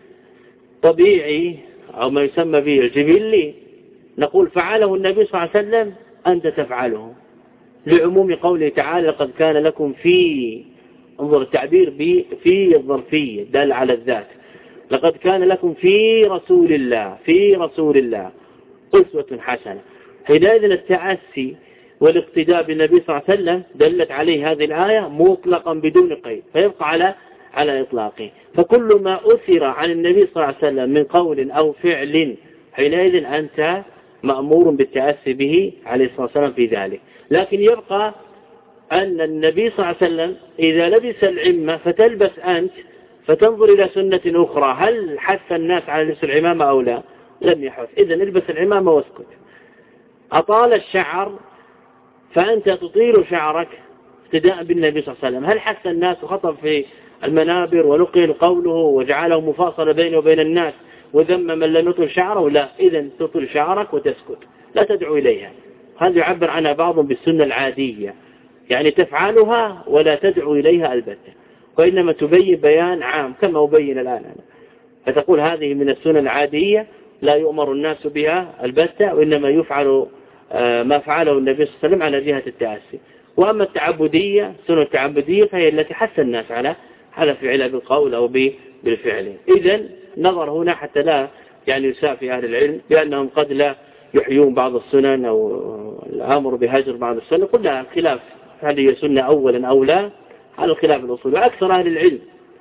طبيعي أو ما يسمى به الجبلي نقول فعله النبي صلى الله عليه وسلم أنت تفعله، لعموم قوله تعالى لقد كان لكم في، انظر التعبير في الظرفية دل على الذات، لقد كان لكم في رسول الله أسوة حسنة. حينئذ التأسي والاقتداء بالنبي صلى الله عليه وسلم دلت عليه هذه الآية مطلقا بدون قيد، فيبقى على إطلاقه. فكل ما أثر عن النبي صلى الله عليه وسلم من قول أو فعل حينئذ أنت مأمور بالتأسي به عليه الصلاة والسلام في ذلك. لكن يبقى أن النبي صلى الله عليه وسلم إذا لبس العمة فتلبس أنت فتنظر إلى سنة أخرى، هل حث الناس على لبس العمامة أو لا؟ لم يحث. إذن البس العمامة واسكت. أطال الشعر فأنت تطيل شعرك اقتداء بالنبي صلى الله عليه وسلم، هل حث الناس وخطب في المنابر ونقل قوله وجعله مفاصلة بينه وبين الناس وذم من لم يطل شعره؟ لا. إذن تطل شعرك وتسكت، لا تدعو إليها. هذا يعبر عنها بعضهم بالسنة العادية، يعني تفعلها ولا تدعو إليها البتة، وإنما تبين بيان عام كما أبين الآن أنا. فتقول هذه من السنة العادية لا يؤمر الناس بها البتة، وإنما يفعل ما فعله النبي صلى الله عليه وسلم على جهة التأسي. وأما التعبدية، السنة التعبدية فهي التي حث الناس على فعلها بالقول أو بالفعل. إذن نظر هنا حتى لا يعني يساء في أهل العلم بأنهم قد لا يحيون بعض السنن أو الأمر بهجر بعض السنن، قلنا الخلاف هل هي سنة أولا أو لا، على الخلاف الأصولي. وأكثر أهل العلم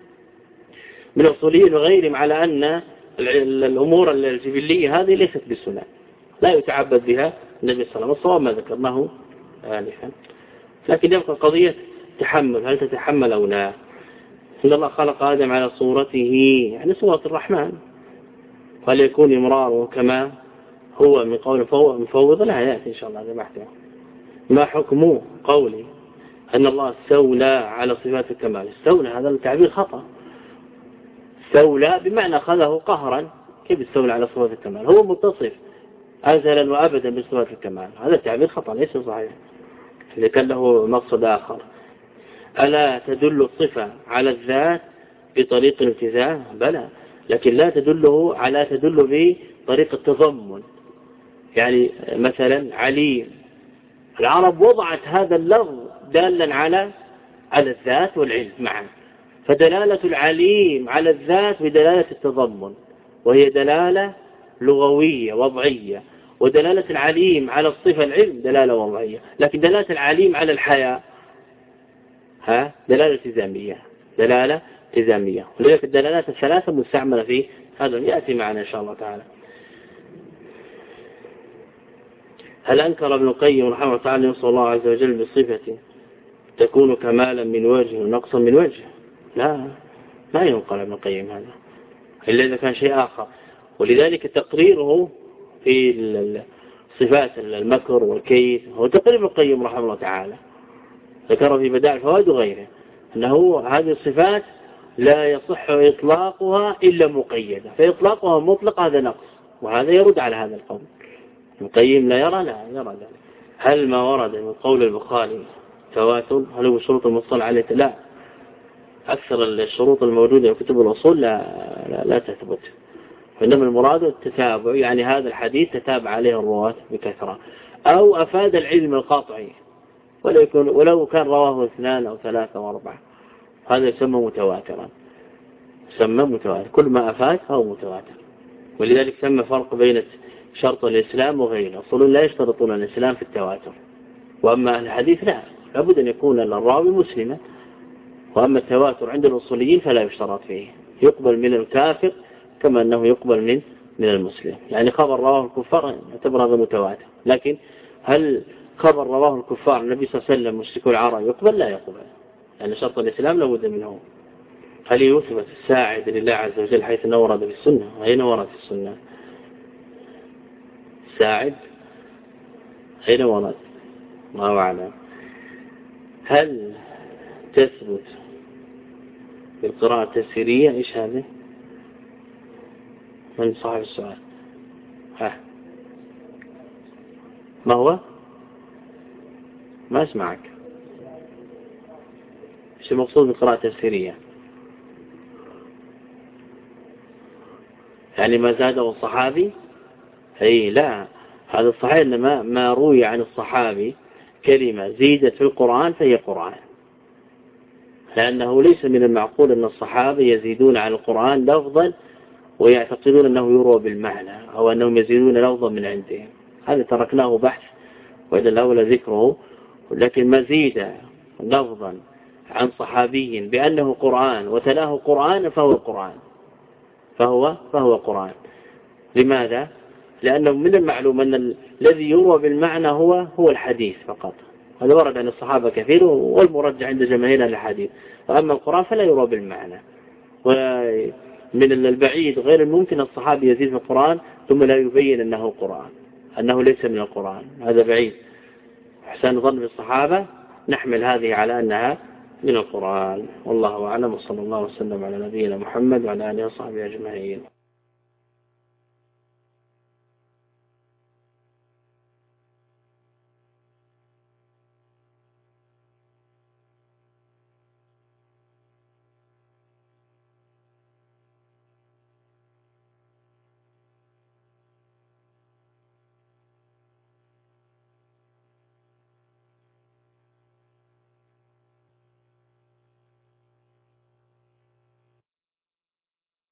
من الأصوليين وغيرهم على أن الأمور الجبلية هذه ليست بالسنة، لا يتعبد بها النبي صلى الله عليه وسلم، الصواب ما ذكرناه آنفا. لكن يبقى قضية تحمل، هل تتحمل أو لا؟ إن الله خلق آدم على صورته، يعني صورة الرحمن، قال يكون إمراره كما هو من قول مفوض، لا يأتي إن شاء الله هذا بحثه. ما حكم قولي أن الله استولى على صفات الكمال؟ استولى هذا التعبير خطأ. استولى بمعنى أخذه قهرا، كيف استولى على صفات الكمال؟ هو متصف أزلا وأبدا بصفات الكمال، هذا التعبير خطأ ليس صحيح، إذا كان له مقصد آخر. ألا تدل الصفة على الذات بطريق الالتزام؟ بلى، لكن لا تدل بطريق التضمن. يعني مثلا عليم، العرب وضعت هذا اللفظ دالا على الذات والعلم معا، فدلالة العليم على الذات بدلالة التضمن، وهي دلالة لغوية وضعية، ودلالة العليم على الصفة العلم دلالة وضعية. لكن دلالة العليم على الحياة دلالة التزامية. ولذلك الدلالات الثلاثة مستعملة في هذا، يأتي معنا إن شاء الله تعالى. هل أنكر ابن القيم رحمه الله تعالى يوصى الله عز وجل بصفة تكون كمالا من وجه ونقصا من وجه؟ لا، ما ينقل ابن القيم هذا إلا إذا كان شيء آخر. ولذلك تقريره في صفات المكر والكيد هو تقرير ابن القيم رحمه الله تعالى، ذكره في بدائع الفوائد وغيره، أنه هذه الصفات لا يصح إطلاقها إلا مقيدة، فإطلاقها مطلق هذا نقص، وهذا يرد على هذا القول. ابن القيم لا يرى ذلك. هل ما ورد من قول البخاري تواتر؟ هل هو شروط المصطلح عليه؟ لا، أكثر الشروط الموجودة في كتب الأصول لا تثبت، وإنما المراد التتابع، يعني هذا الحديث تتابع عليه الرواة بكثرة، أو أفاد العلم القاطعي، ولو كان رواه 2 أو 3 أو 4، هذا يسمى متواترا، كل ما أفاد فهو متواتر. ولذلك سمى فرق بين شرط الإسلام وغيره. أصول لا يشترطون الإسلام في التواتر، وأما الحديث لا، لابد أن يكون الراوي مسلما. وأما التواتر عند الأصوليين فلا يشترط فيه، يقبل من الكافر كما أنه يقبل من المسلم. يعني خبر رواه الكفار يعتبر هذا متواتر، لكن هل خبر رواه الكفار النبي صلى الله عليه وسلم مشركو العرب يقبل لا يقبل؟ لأن شرط الإسلام لابد منه. هل يثبت الساعد لله عز وجل حيث أنه ورد في السنة؟ أين ورد في السنة؟ ساعد أين ورد؟ الله أعلم. هل تثبت بالقراءة التفسيرية؟ إيش هذه؟ من صاحب السؤال؟ ما هو؟ ما أسمعك. إيش المقصود بالقراءة التفسيرية؟ يعني ما زاده الصحابي؟ أي لا، هذا الصحيح إنما ما روي عن الصحابي كلمة زيدت في القرآن فهي قرآن، لأنه ليس من المعقول أن الصحابة يزيدون عن القرآن لفظا ويعتقدون أنه يروى بالمعنى أو أنهم يزيدون لفظا من عندهم. هذا تركناه بحث وإذا الأولى ذكره. لكن مزيد لفظا عن صحابي بأنه قرآن وتلاه قرآن فهو قرآن، فهو قرآن. لماذا؟ لأنه من المعلوم أن الذي يروى بالمعنى هو الحديث فقط. هذا ورد عن الصحابة كثير والمرجع عند جماهير الحديث. وأما القرآن فلا يروى بالمعنى. ومن البعيد غير الممكن الصحابي يزيد في القرآن ثم لا يبين أنه قرآن، أنه ليس من القرآن، هذا بعيد. أحسن ظن بالصحابة نحمل هذه على أنها من القرآن. والله أعلم، وصلى الله وسلم على نبينا محمد وعلى آله وصحبه أجمعين.